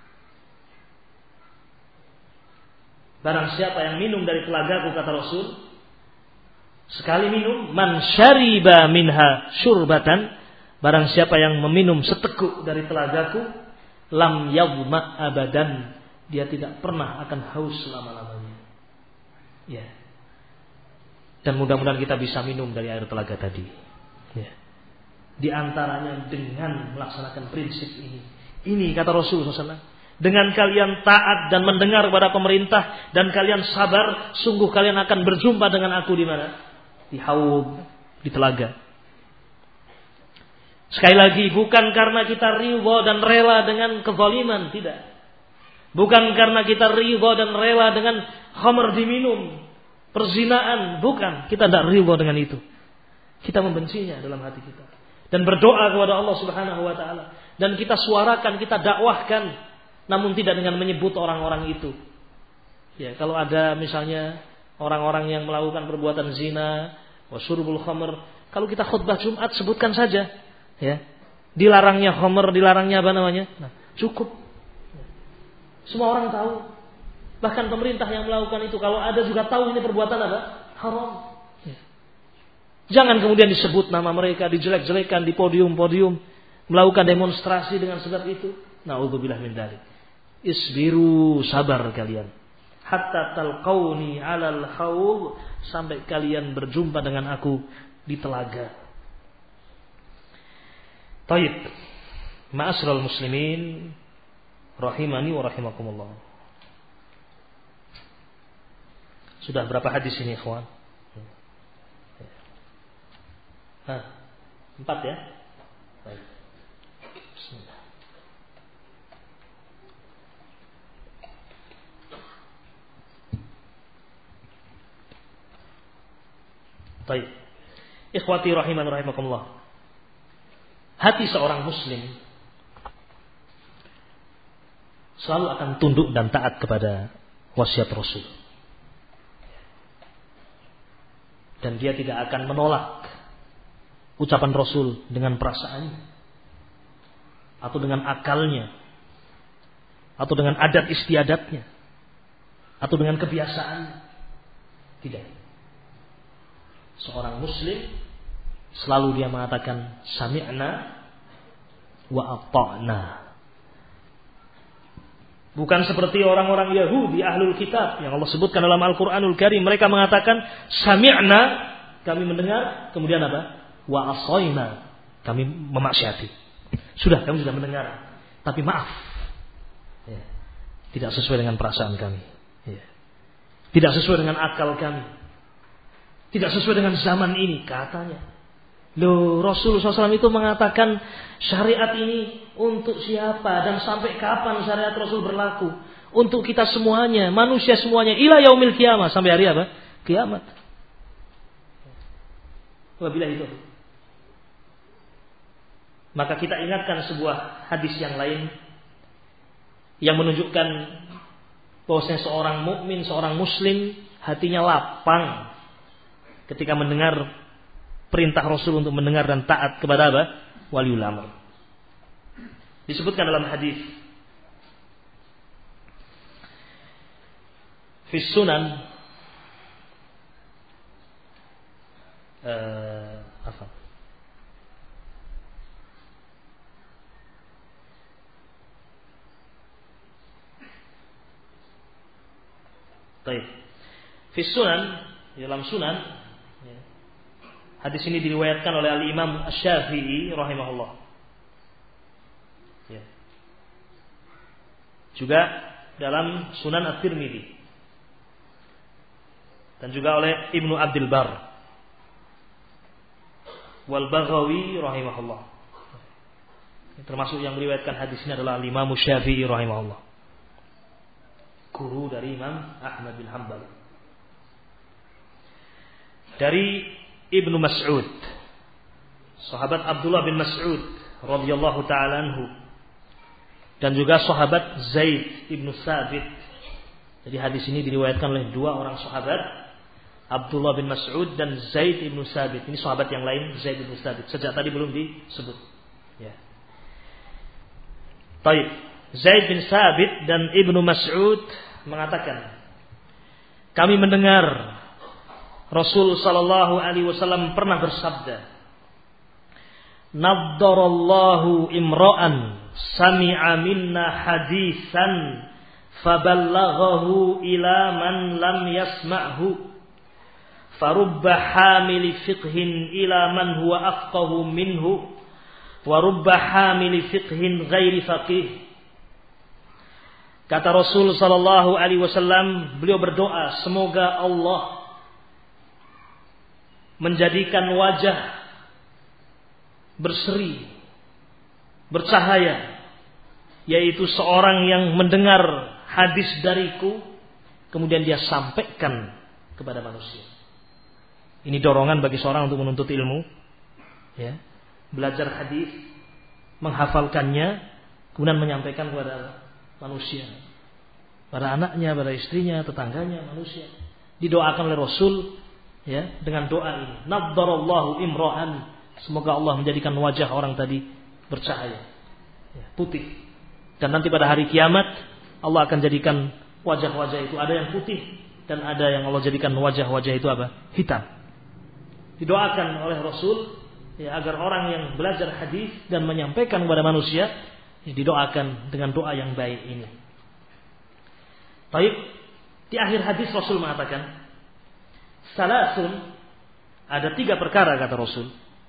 Barang siapa yang minum dari telagaku, kata Rasul, sekali minum, man syariba minha syurbatan, barang siapa yang meminum seteguk dari telagaku, lam yadhma abadan, dia tidak pernah akan haus selama-lamanya. Ya. Dan mudah-mudahan kita bisa minum dari air telaga tadi. Ya. Di antaranya dengan melaksanakan prinsip ini. Ini kata Rasulullah shallallahu alaihi wasallam. Dengan kalian taat dan mendengar kepada pemerintah dan kalian sabar, sungguh kalian akan berjumpa dengan aku di mana? Di haud, di telaga. Sekali lagi, bukan karena kita ridha dan rela dengan kezaliman, tidak. Bukan karena kita ridha dan rela dengan khamr diminum, perzinaan, bukan. Kita tidak ridha dengan itu. Kita membencinya dalam hati kita. Dan berdoa kepada Allah Subhanahu wa taala, dan kita suarakan, kita dakwahkan, namun tidak dengan menyebut orang-orang itu. Ya, kalau ada misalnya orang-orang yang melakukan perbuatan zina, wasyurbul khamr, kalau kita khutbah Jumat sebutkan saja, ya. Dilarangnya khamr, dilarangnya apa namanya? Nah, cukup. Semua orang tahu. Bahkan pemerintah yang melakukan itu kalau ada juga tahu ini perbuatan apa? Haram. Jangan kemudian disebut nama mereka, dijelek-jelekan di podium-podium, melakukan demonstrasi dengan sebab itu. Na'udzubillah min dzalik. Isbiru, sabar kalian. Hatta talqauni 'alal haud, sampai kalian berjumpa dengan aku di telaga. Taib. Ma'asyiral muslimin rahimani wa rahimakumullah. Sudah berapa hadis ini, ikhwan? Hah, empat ya? Baik. Bismillah. Baik. Ikhwati rahiman rahimakumullah. Hati seorang muslim selalu akan tunduk dan taat kepada wasiat Rasul. Dan dia tidak akan menolak ucapan Rasul dengan perasaannya, atau dengan akalnya, atau dengan adat istiadatnya, atau dengan kebiasaannya. Tidak. Seorang muslim selalu dia mengatakan sami'na wa ata'na. Bukan seperti orang-orang Yahudi ahlul kitab yang Allah sebutkan dalam Al-Qur'anul Karim, mereka mengatakan sami'na, kami mendengar, kemudian apa? Wa asaina, kami memaksiati. Sudah, kami sudah mendengar, tapi maaf, ya, tidak sesuai dengan perasaan kami, ya, tidak sesuai dengan akal kami, tidak sesuai dengan zaman ini, katanya. Loh, Rasulullah shallallahu alaihi wasallam itu mengatakan syariat ini untuk siapa dan sampai kapan syariat Rasul berlaku? Untuk kita semuanya, manusia semuanya, ila yaumil qiyamah, sampai hari apa? Kiamat. Wabillahi taufiq. Maka kita ingatkan sebuah hadis yang lain yang menunjukkan bahwasanya seorang mukmin, seorang muslim hatinya lapang ketika mendengar perintah Rasul untuk mendengar dan taat kepada apa? Waliul amr. Disebutkan dalam hadis fi sunan uh, apa? Baik. Fi sunan, dalam sunan, ya. Hadis ini diriwayatkan oleh Al-Imam Asy-Syafi'i rahimahullah. Ya. Juga dalam Sunan At-Tirmidzi. Dan juga oleh Ibnu Abdul Bar. Wal Baghawi rahimahullah. Termasuk yang meriwayatkan hadis ini adalah Al-Imam Asy-Syafi'i rahimahullah. Guru dari Imam Ahmad bin Hanbal. Dari Ibnu Mas'ud, sahabat Abdullah bin Mas'ud radhiyallahu taala anhu, dan juga sahabat Zaid ibnu Sabit. Jadi hadis ini diriwayatkan oleh dua orang sahabat, Abdullah bin Mas'ud dan Zaid ibnu Sabit. Ini sahabat yang lain, Zaid ibnu Sabit. Sejak tadi belum disebut. Ya. Baik. Zaid bin Sabit dan Ibnu Mas'ud mengatakan, kami mendengar Rasul sallallahu alaihi wasallam pernah bersabda, Naddarallahu imra'an sami'a minna hadisan faballaghahu ila man lam yasma'hu farubba hamili fiqhin ila man huwa afqahu minhu wa rubba hamili fiqhin ghairi faqih. Kata Rasul sallallahu alaihi wasallam, beliau berdoa semoga Allah menjadikan wajah berseri, bercahaya, yaitu seorang yang mendengar hadis dariku kemudian dia sampaikan kepada manusia. Ini dorongan bagi seorang untuk menuntut ilmu, ya, belajar hadis, menghafalkannya, kemudian menyampaikan kepada manusia, pada anaknya, pada istrinya, tetangganya, manusia. Didoakan oleh Rasul, ya, dengan doa ini. Naddarallahu imra'an, semoga Allah menjadikan wajah orang tadi bercahaya, ya, putih. Dan nanti pada hari kiamat Allah akan jadikan wajah-wajah itu ada yang putih dan ada yang Allah jadikan wajah-wajah itu apa? Hitam. Didoakan oleh Rasul, ya, agar orang yang belajar hadis dan menyampaikan kepada manusia, ya, didoakan dengan doa yang baik ini. Baik, di akhir hadis Rasul mengatakan, salasun, ada tiga perkara kata Rasul,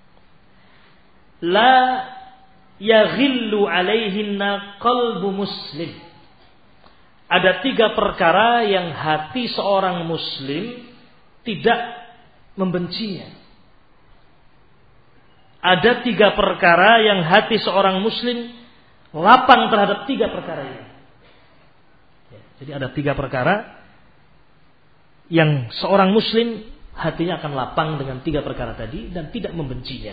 la yaghillu alaihinna qalbu muslim. Ada tiga perkara yang hati seorang muslim tidak membencinya. Ada tiga perkara yang hati seorang muslim lapang terhadap tiga perkara ini. Ya, jadi ada tiga perkara yang seorang muslim hatinya akan lapang dengan tiga perkara tadi dan tidak membencinya.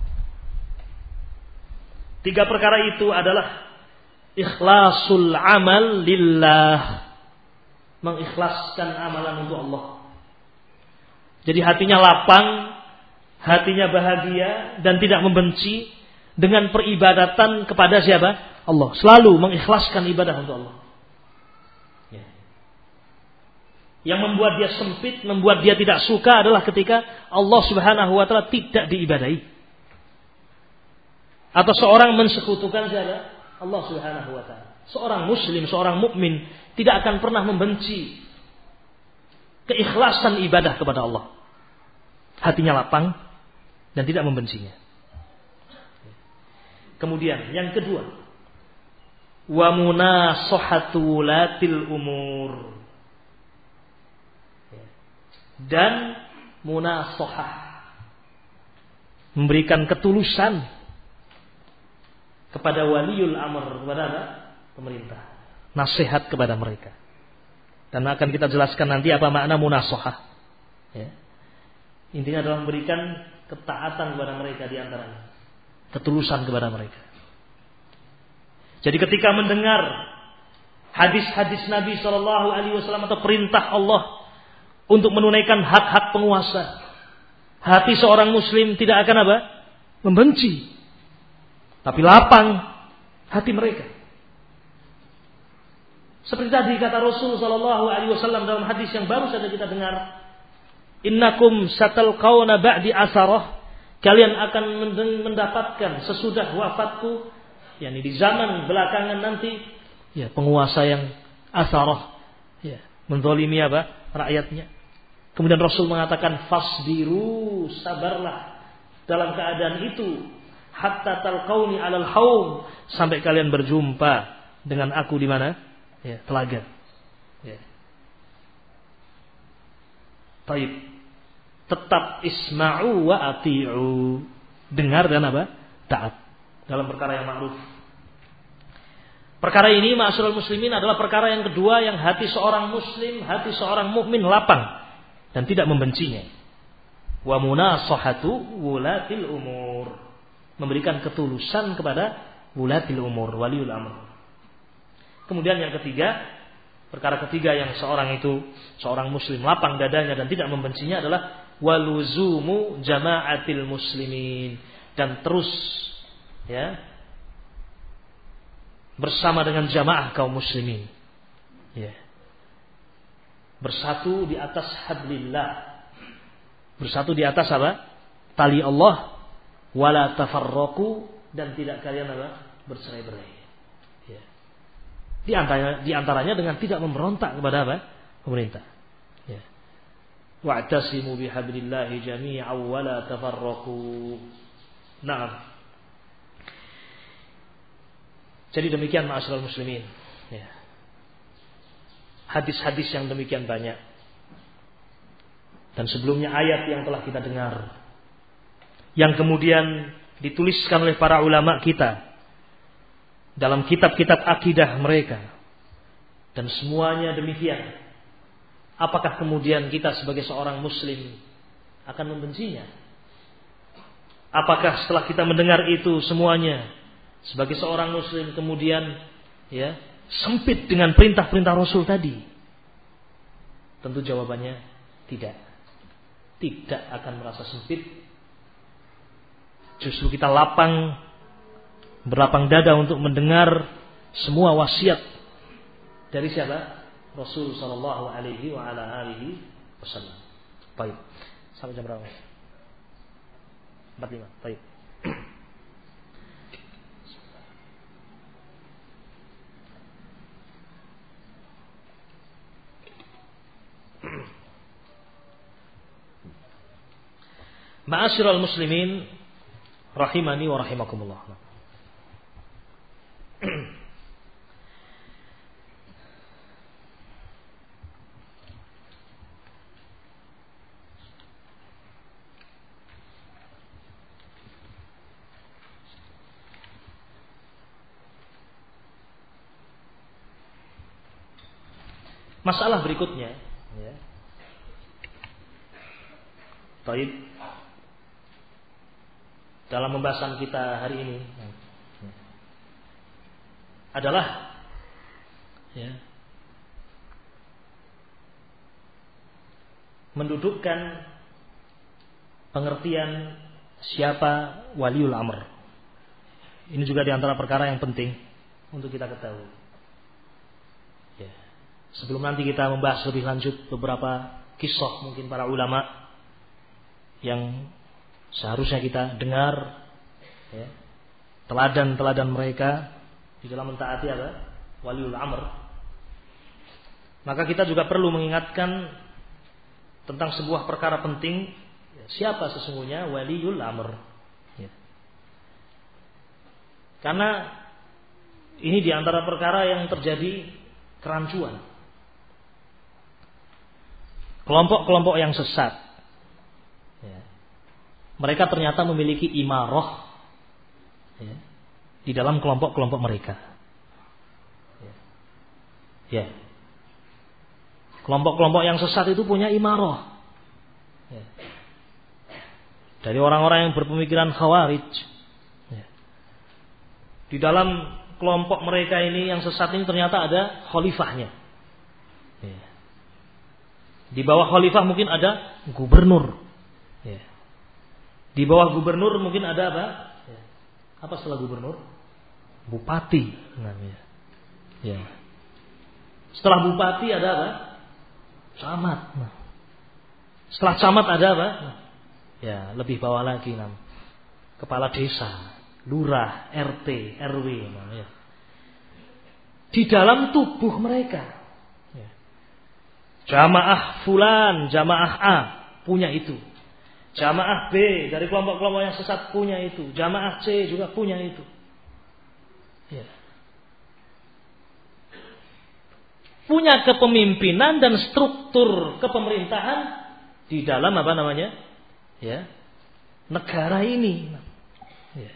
Tiga perkara itu adalah ikhlasul amal lillah, mengikhlaskan amalan untuk Allah. Jadi hatinya lapang, hatinya bahagia dan tidak membenci dengan peribadatan kepada siapa? Allah. Selalu mengikhlaskan ibadah untuk Allah. Ya. Yang membuat dia sempit, membuat dia tidak suka adalah ketika Allah Subhanahu wa taala tidak diibadahi. Atau seorang mensekutukan siapa? Allah Subhanahu wa taala. Seorang muslim, seorang mukmin tidak akan pernah membenci keikhlasan ibadah kepada Allah. Hatinya lapang dan tidak membencinya. Kemudian yang kedua, wa munasahatu wulatil umur. Dan munasahah, memberikan ketulusan kepada waliul amr, kepada pemerintah, nasihat kepada mereka. Dan akan kita jelaskan nanti apa makna munasahah. Ya. Intinya adalah memberikan ketaatan kepada mereka di antaranya, ketulusan kepada mereka. Jadi ketika mendengar hadis-hadis Nabi Shallallahu Alaihi Wasallam atau perintah Allah untuk menunaikan hak-hak penguasa, hati seorang Muslim tidak akan apa? Membenci, tapi lapang hati mereka. Seperti tadi kata Rasul Shallallahu Alaihi Wasallam dalam hadis yang baru saja kita dengar, innakum satalqauna ba'di asarah, kalian akan mendapatkan sesudah wafatku, yakni di zaman belakangan nanti, ya, penguasa yang asarah, ya, menzalimi apa? Rakyatnya. Kemudian Rasul mengatakan fasbiru, sabarlah dalam keadaan itu, hatta talqauni alal haum, sampai kalian berjumpa dengan aku di mana? Ya, telaga. Ya. Baik. Tetap isma'u wa ati'u, dengar dan apa? Taat dalam perkara yang ma'ruf. Perkara ini ma'asyiral muslimin adalah perkara yang kedua yang hati seorang muslim, hati seorang mukmin lapang dan tidak membencinya. Wa munasahatu wulatil umur, memberikan ketulusan kepada wulatil umur, waliul amr. Kemudian yang ketiga, perkara ketiga yang seorang itu, seorang muslim lapang dadanya dan tidak membencinya adalah waluzumu jama'atil muslimin, dan terus, ya, bersama dengan jamaah kaum muslimin, ya, bersatu di atas hablillah, bersatu di atas apa? Tali Allah, wala tafarraqu, dan tidak kalian apa? Bercerai-berai. Ya. Di antaranya, di antaranya dengan tidak memberontak kepada apa? Pemerintah. Ya. Wa'tasimu bihablillahi jami'an wala tafarraqu. Naam. Jadi demikian ma'asyiral muslimin. Ya. Hadis-hadis yang demikian banyak. Dan sebelumnya ayat yang telah kita dengar, yang kemudian dituliskan oleh para ulama kita dalam kitab-kitab akidah mereka, dan semuanya demikian. Apakah kemudian kita sebagai seorang muslim akan membencinya? Apakah setelah kita mendengar itu semuanya sebagai seorang muslim kemudian ya sempit dengan perintah-perintah Rasul tadi? Tentu jawabannya tidak. Tidak akan merasa sempit. Justru kita lapang, berlapang dada untuk mendengar semua wasiat dari siapa? Rasul sallallahu alaihi wa ala alihi wasallam. Baik. Sampai jam berapa? empat puluh lima. Baik. Ma'asyiral muslimin rahimani wa rahimakumullah. Masalah berikutnya, ya. Baik. Dalam pembahasan kita hari ini adalah ya, mendudukkan pengertian siapa waliul amr. Ini juga diantara perkara yang penting untuk kita ketahui. Ya. Sebelum nanti kita membahas lebih lanjut beberapa kisah mungkin para ulama yang seharusnya kita dengar, ya, teladan-teladan mereka di dalam mentaati apa? Waliul amr. Maka kita juga perlu mengingatkan tentang sebuah perkara penting, ya, siapa sesungguhnya waliul amr. Ya. Karena ini di antara perkara yang terjadi kerancuan. Kelompok-kelompok yang sesat, ya, mereka ternyata memiliki imarah, ya, di dalam kelompok-kelompok mereka. Ya. Ya. Kelompok-kelompok yang sesat itu punya imarah. Ya. Dari orang-orang yang berpemikiran khawarij. Ya. Di dalam kelompok mereka ini yang sesat ini ternyata ada khalifahnya. Ya. Di bawah khalifah mungkin ada gubernur. Ya. Di bawah gubernur mungkin ada apa? Ya. Apa setelah gubernur? Bupati namanya. Ya. Setelah bupati ada apa? Camat. Nah. Setelah camat ada apa? Nah. Ya, lebih bawah lagi nam. Kepala desa, lurah, R T, R W. Nah, ya. Di dalam tubuh mereka, ya. Jamaah fulan, jamaah A punya itu. Jamaah B dari kelompok-kelompok yang sesat punya itu. Jamaah C juga punya itu. Ya. Punya kepemimpinan dan struktur kepemerintahan di dalam apa namanya? Ya. Negara ini. Ya.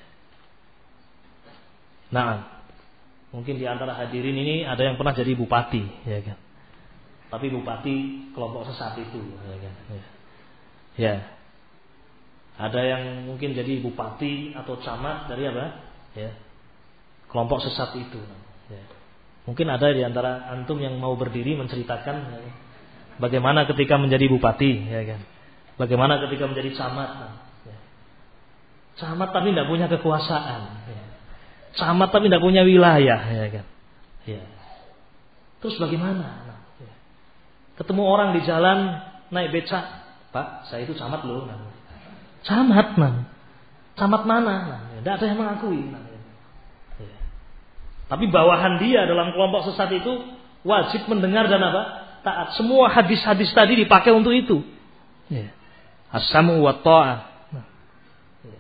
Nah, mungkin di antara hadirin ini ada yang pernah jadi bupati, ya kan? Tapi bupati kelompok sesat itu, ya kan? Ya. Ya. Ada yang mungkin jadi bupati atau camat dari apa? Ya. Kelompok sesat itu. Ya. Mungkin ada di antara antum yang mau berdiri menceritakan, ya, bagaimana ketika menjadi bupati, ya kan? Bagaimana ketika menjadi camat? Ya. Camat tapi tidak punya kekuasaan. Ya. Camat tapi tidak punya wilayah, ya kan? Ya. Terus bagaimana? Nah, ya. Ketemu orang di jalan naik becak, Pak, saya itu camat loh. Nah. Camat, man. camat mana? Nah, tidak ada yang mengakui. Nah, ya. Tapi bawahan dia dalam kelompok sesat itu wajib mendengar dan apa? Taat. Semua hadis-hadis tadi dipakai untuk itu. Ya. As-samu wa ta'ah. Nah. Ya.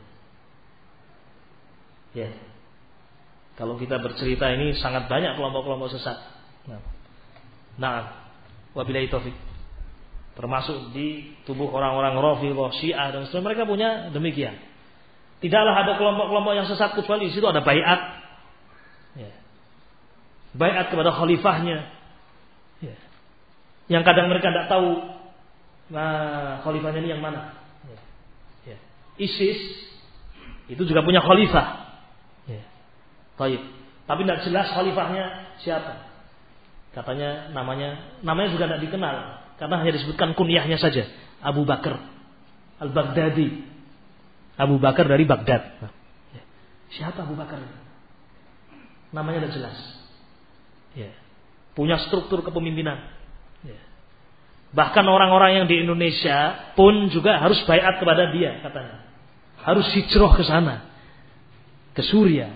Ya. Kalau kita bercerita ini sangat banyak kelompok-kelompok sesat. Nah, nah wabillahi taufik. Termasuk di tubuh orang-orang Rafidhah, Syiah dan sebagainya, mereka punya demikian. Tidaklah ada kelompok-kelompok yang sesat kecuali di situ ada baiat. Ya. Baiat kepada khalifahnya. Ya. Yang kadang mereka tidak tahu nah, khalifahnya ini yang mana. Ya. Ya. ISIS itu juga punya khalifah. Ya. Baik. Tapi tidak jelas khalifahnya siapa. Katanya namanya namanya juga tidak dikenal karena hanya disebutkan kunyahnya saja, Abu Bakar Al-Baghdadi. Abu Bakar dari Baghdad. Nah, ya. Siapa Abu Bakar? Namanya tidak jelas. Ya. Punya struktur kepemimpinan. Ya. Bahkan orang-orang yang di Indonesia pun juga harus baiat kepada dia katanya. Harus hijrah ke sana, ke Suriah.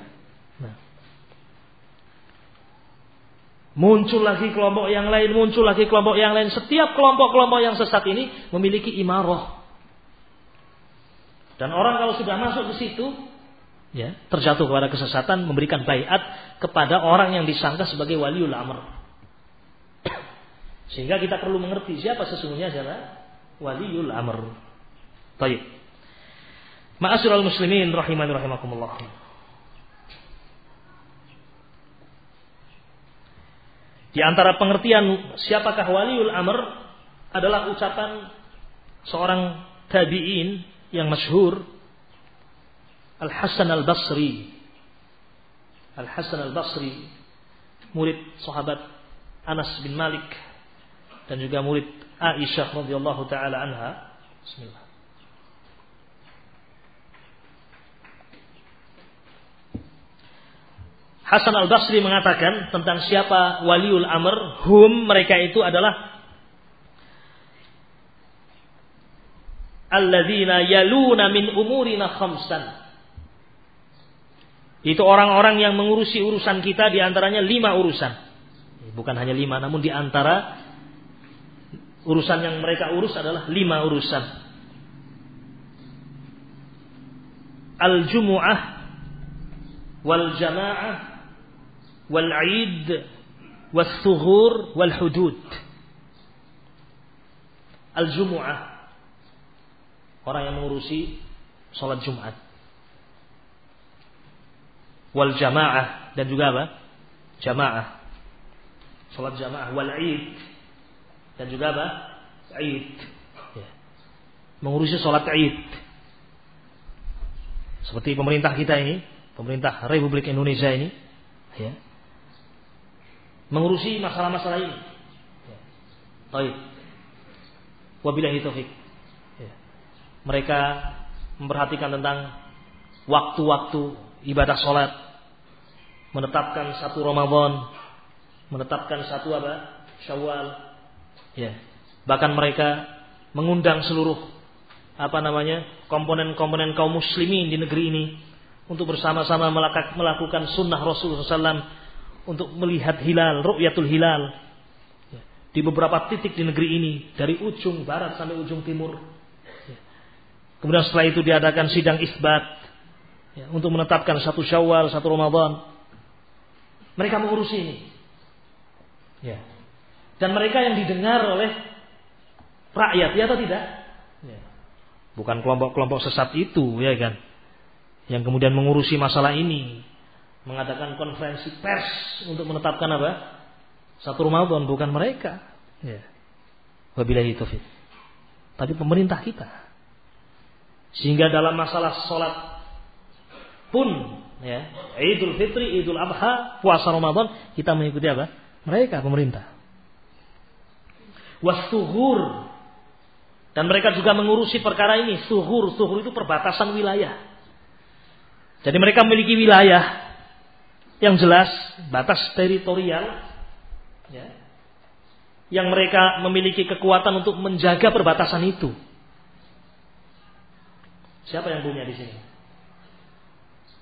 Muncul lagi kelompok yang lain, muncul lagi kelompok yang lain. Setiap kelompok-kelompok yang sesat ini memiliki imarah. Dan orang kalau sudah masuk ke situ, ya, terjatuh kepada kesesatan, memberikan baiat kepada orang yang disangka sebagai waliul amr. Sehingga kita perlu mengerti siapa sesungguhnya adalah waliul amr. Baik. Ma'asyiral muslimin rahimani rahimakumullah. Di antara pengertian siapakah waliul amr adalah ucapan seorang tabi'in yang masyhur, Al-Hasan Al-Basri. Al-Hasan Al-Basri, murid sahabat Anas bin Malik dan juga murid Aisyah radhiyallahu taala anha. Bismillah. Hasan Al-Basri mengatakan tentang siapa waliul amr, hum, mereka itu adalah alladzina yaluna min umurina khamsan. Itu orang-orang yang mengurusi urusan kita, di antaranya lima urusan. Bukan hanya lima, namun di antara urusan yang mereka urus adalah lima urusan. Al-jumu'ah wal jamaah wal-'id was-sughur wal-hudud. Al-jumu'ah, orang yang mengurusi salat Jumat. Wal-jamaah, dan juga apa? Jamaah. Salat jamaah. Wal-'id, dan juga apa? 'id. Ya. Mengurusi salat 'id. Seperti pemerintah kita ini, pemerintah Republik Indonesia ini, ya, mengurusi masalah-masalah ini. Ya. Baik. Wabillahi taufik. Ya. Mereka memperhatikan tentang waktu-waktu ibadah sholat, menetapkan satu Ramadan, menetapkan satu apa? Syawal. Ya. Bahkan mereka mengundang seluruh apa namanya? komponen-komponen kaum muslimin di negeri ini untuk bersama-sama melakukan sunnah Rasulullah shallallahu alaihi wasallam untuk melihat hilal, ru'yatul hilal, ya, di beberapa titik di negeri ini, dari ujung barat sampai ujung timur. Ya. Kemudian setelah itu diadakan sidang isbat, ya, untuk menetapkan satu Syawal, satu Ramadan. Mereka mengurusi ini. Ya. Dan mereka yang didengar oleh rakyat, ya atau tidak? Ya. Bukan kelompok-kelompok sesat itu, ya kan? Yang kemudian mengurusi masalah ini, mengadakan konferensi pers untuk menetapkan apa? Satu Ramadan, bukan mereka. Ya. Wabillahi taufik. Tapi pemerintah kita. Sehingga dalam masalah sholat pun, ya, Idul Fitri, Idul Adha, puasa Ramadan, kita mengikuti apa? Mereka, pemerintah. Was-sughur, dan mereka juga mengurusi perkara ini. Sughur, sughur itu perbatasan wilayah. Jadi mereka memiliki wilayah yang jelas, batas teritorial, ya, yang mereka memiliki kekuatan untuk menjaga perbatasan itu. Siapa yang punya di sini?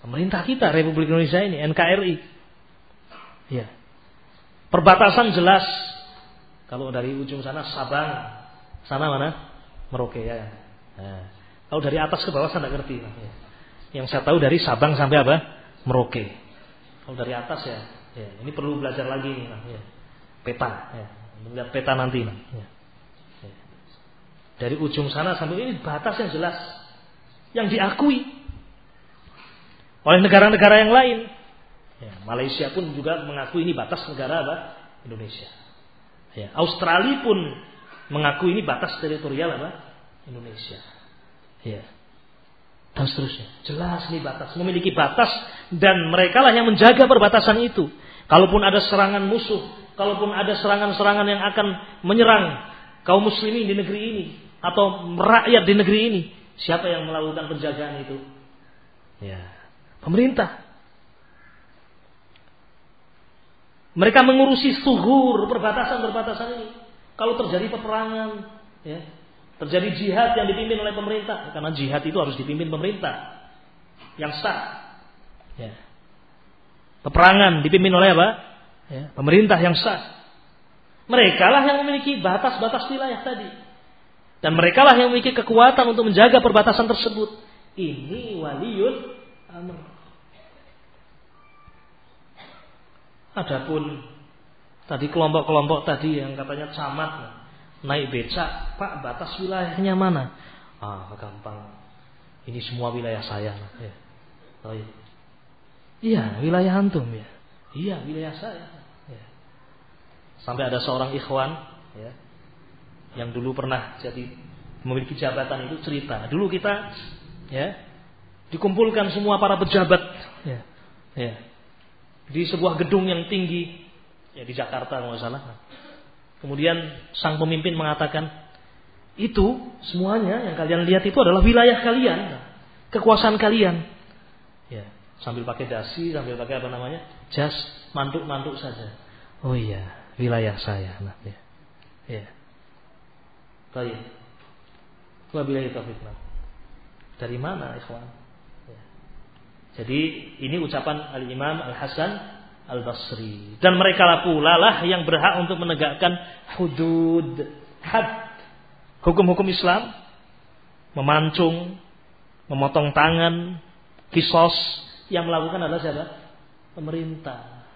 Pemerintah kita Republik Indonesia ini, N K R I. Ya. Perbatasan jelas. Kalau dari ujung sana Sabang, sana mana? Merauke ya. Nah, kalau dari atas ke bawah saya tidak ngerti. Ya. Yang saya tahu dari Sabang sampai apa? Merauke. Kalau dari atas ya, ya ini perlu belajar lagi nih, nah, ya. Peta, ya. Lihat peta nanti. Nah, ya. Ya. Dari ujung sana sampai ini batas yang jelas, yang diakui oleh negara-negara yang lain. Ya, Malaysia pun juga mengakui ini batas negara apa? Indonesia. Ya, Australia pun mengakui ini batas teritorial apa? Indonesia. Ya. Dan seterusnya. Jelas ini batas, memiliki batas, dan merekalah yang menjaga perbatasan itu. Kalaupun ada serangan musuh, kalaupun ada serangan-serangan yang akan menyerang kaum muslimin di negeri ini atau rakyat di negeri ini, siapa yang melakukan penjagaan itu? Ya, pemerintah. Mereka mengurusi suhur perbatasan-perbatasan ini. Kalau terjadi peperangan, ya, terjadi jihad yang dipimpin oleh pemerintah, karena jihad itu harus dipimpin pemerintah yang sah. Ya. Peperangan dipimpin oleh apa? Ya, pemerintah yang sah. Merekalah yang memiliki batas-batas wilayah tadi, dan merekalah yang memiliki kekuatan untuk menjaga perbatasan tersebut. Ini waliyul amr. Adapun tadi kelompok-kelompok tadi yang katanya camat naik becak, Pak, batas wilayahnya mana? Ah, gampang. Ini semua wilayah saya. Ya. Oh, iya. Iya, wilayah antum ya. Iya, wilayah saya. Ya. Sampai ada seorang ikhwan, ya, yang dulu pernah jadi memiliki jabatan itu cerita. Dulu kita, ya, dikumpulkan semua para pejabat, ya, ya, di sebuah gedung yang tinggi, ya, di Jakarta kalau nggak salah. Kemudian sang pemimpin mengatakan, itu semuanya yang kalian lihat itu adalah wilayah kalian, kekuasaan kalian. Ya, sambil pakai dasi, sambil pakai apa namanya, jas, mantuk-mantuk saja. Oh iya, wilayah saya. Nah, ya, ya. Baik. Wabillahi taufiq. Dari mana, ikhwan? Ya. Jadi ini ucapan Al-Imam Al-Hasan Al-Basri. Dan mereka lah pula lah yang berhak untuk menegakkan hudud, had, hukum-hukum Islam, memancung, memotong tangan, kisos, yang melakukan adalah siapa? Pemerintah.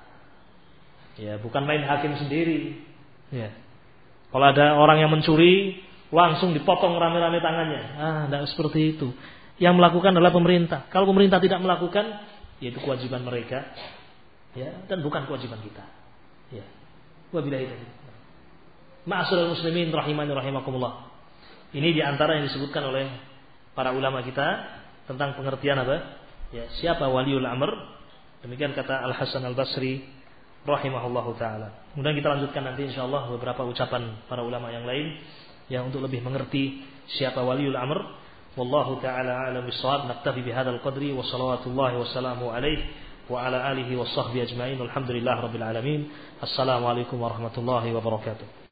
Ya, bukan main hakim sendiri. Ya. Kalau ada orang yang mencuri, langsung dipotong rame-rame tangannya. Ah, tidak seperti itu. Yang melakukan adalah pemerintah. Kalau pemerintah tidak melakukan, yaitu kewajiban mereka, ya, dan bukan kewajiban kita. Ya. Wabillahi taufiq. Ma'asyiral muslimin rahimani rahimakumullah. Ini diantara yang disebutkan oleh para ulama kita tentang pengertian apa? Ya, siapa waliul amr? Demikian kata Al Hasan Al Basri rahimahullahu taala. Kemudian kita lanjutkan nanti insyaallah beberapa ucapan para ulama yang lain yang untuk lebih mengerti siapa waliul amr. Wallahu taala a'lam bissawab. Naktafi bihadzal qadri wa salawatullahi wa salamu alaihi wa ala alihi wa sahbihi ajma'in. Alhamdulillah rabbil alamin. Assalamualaikum warahmatullahi wabarakatuh.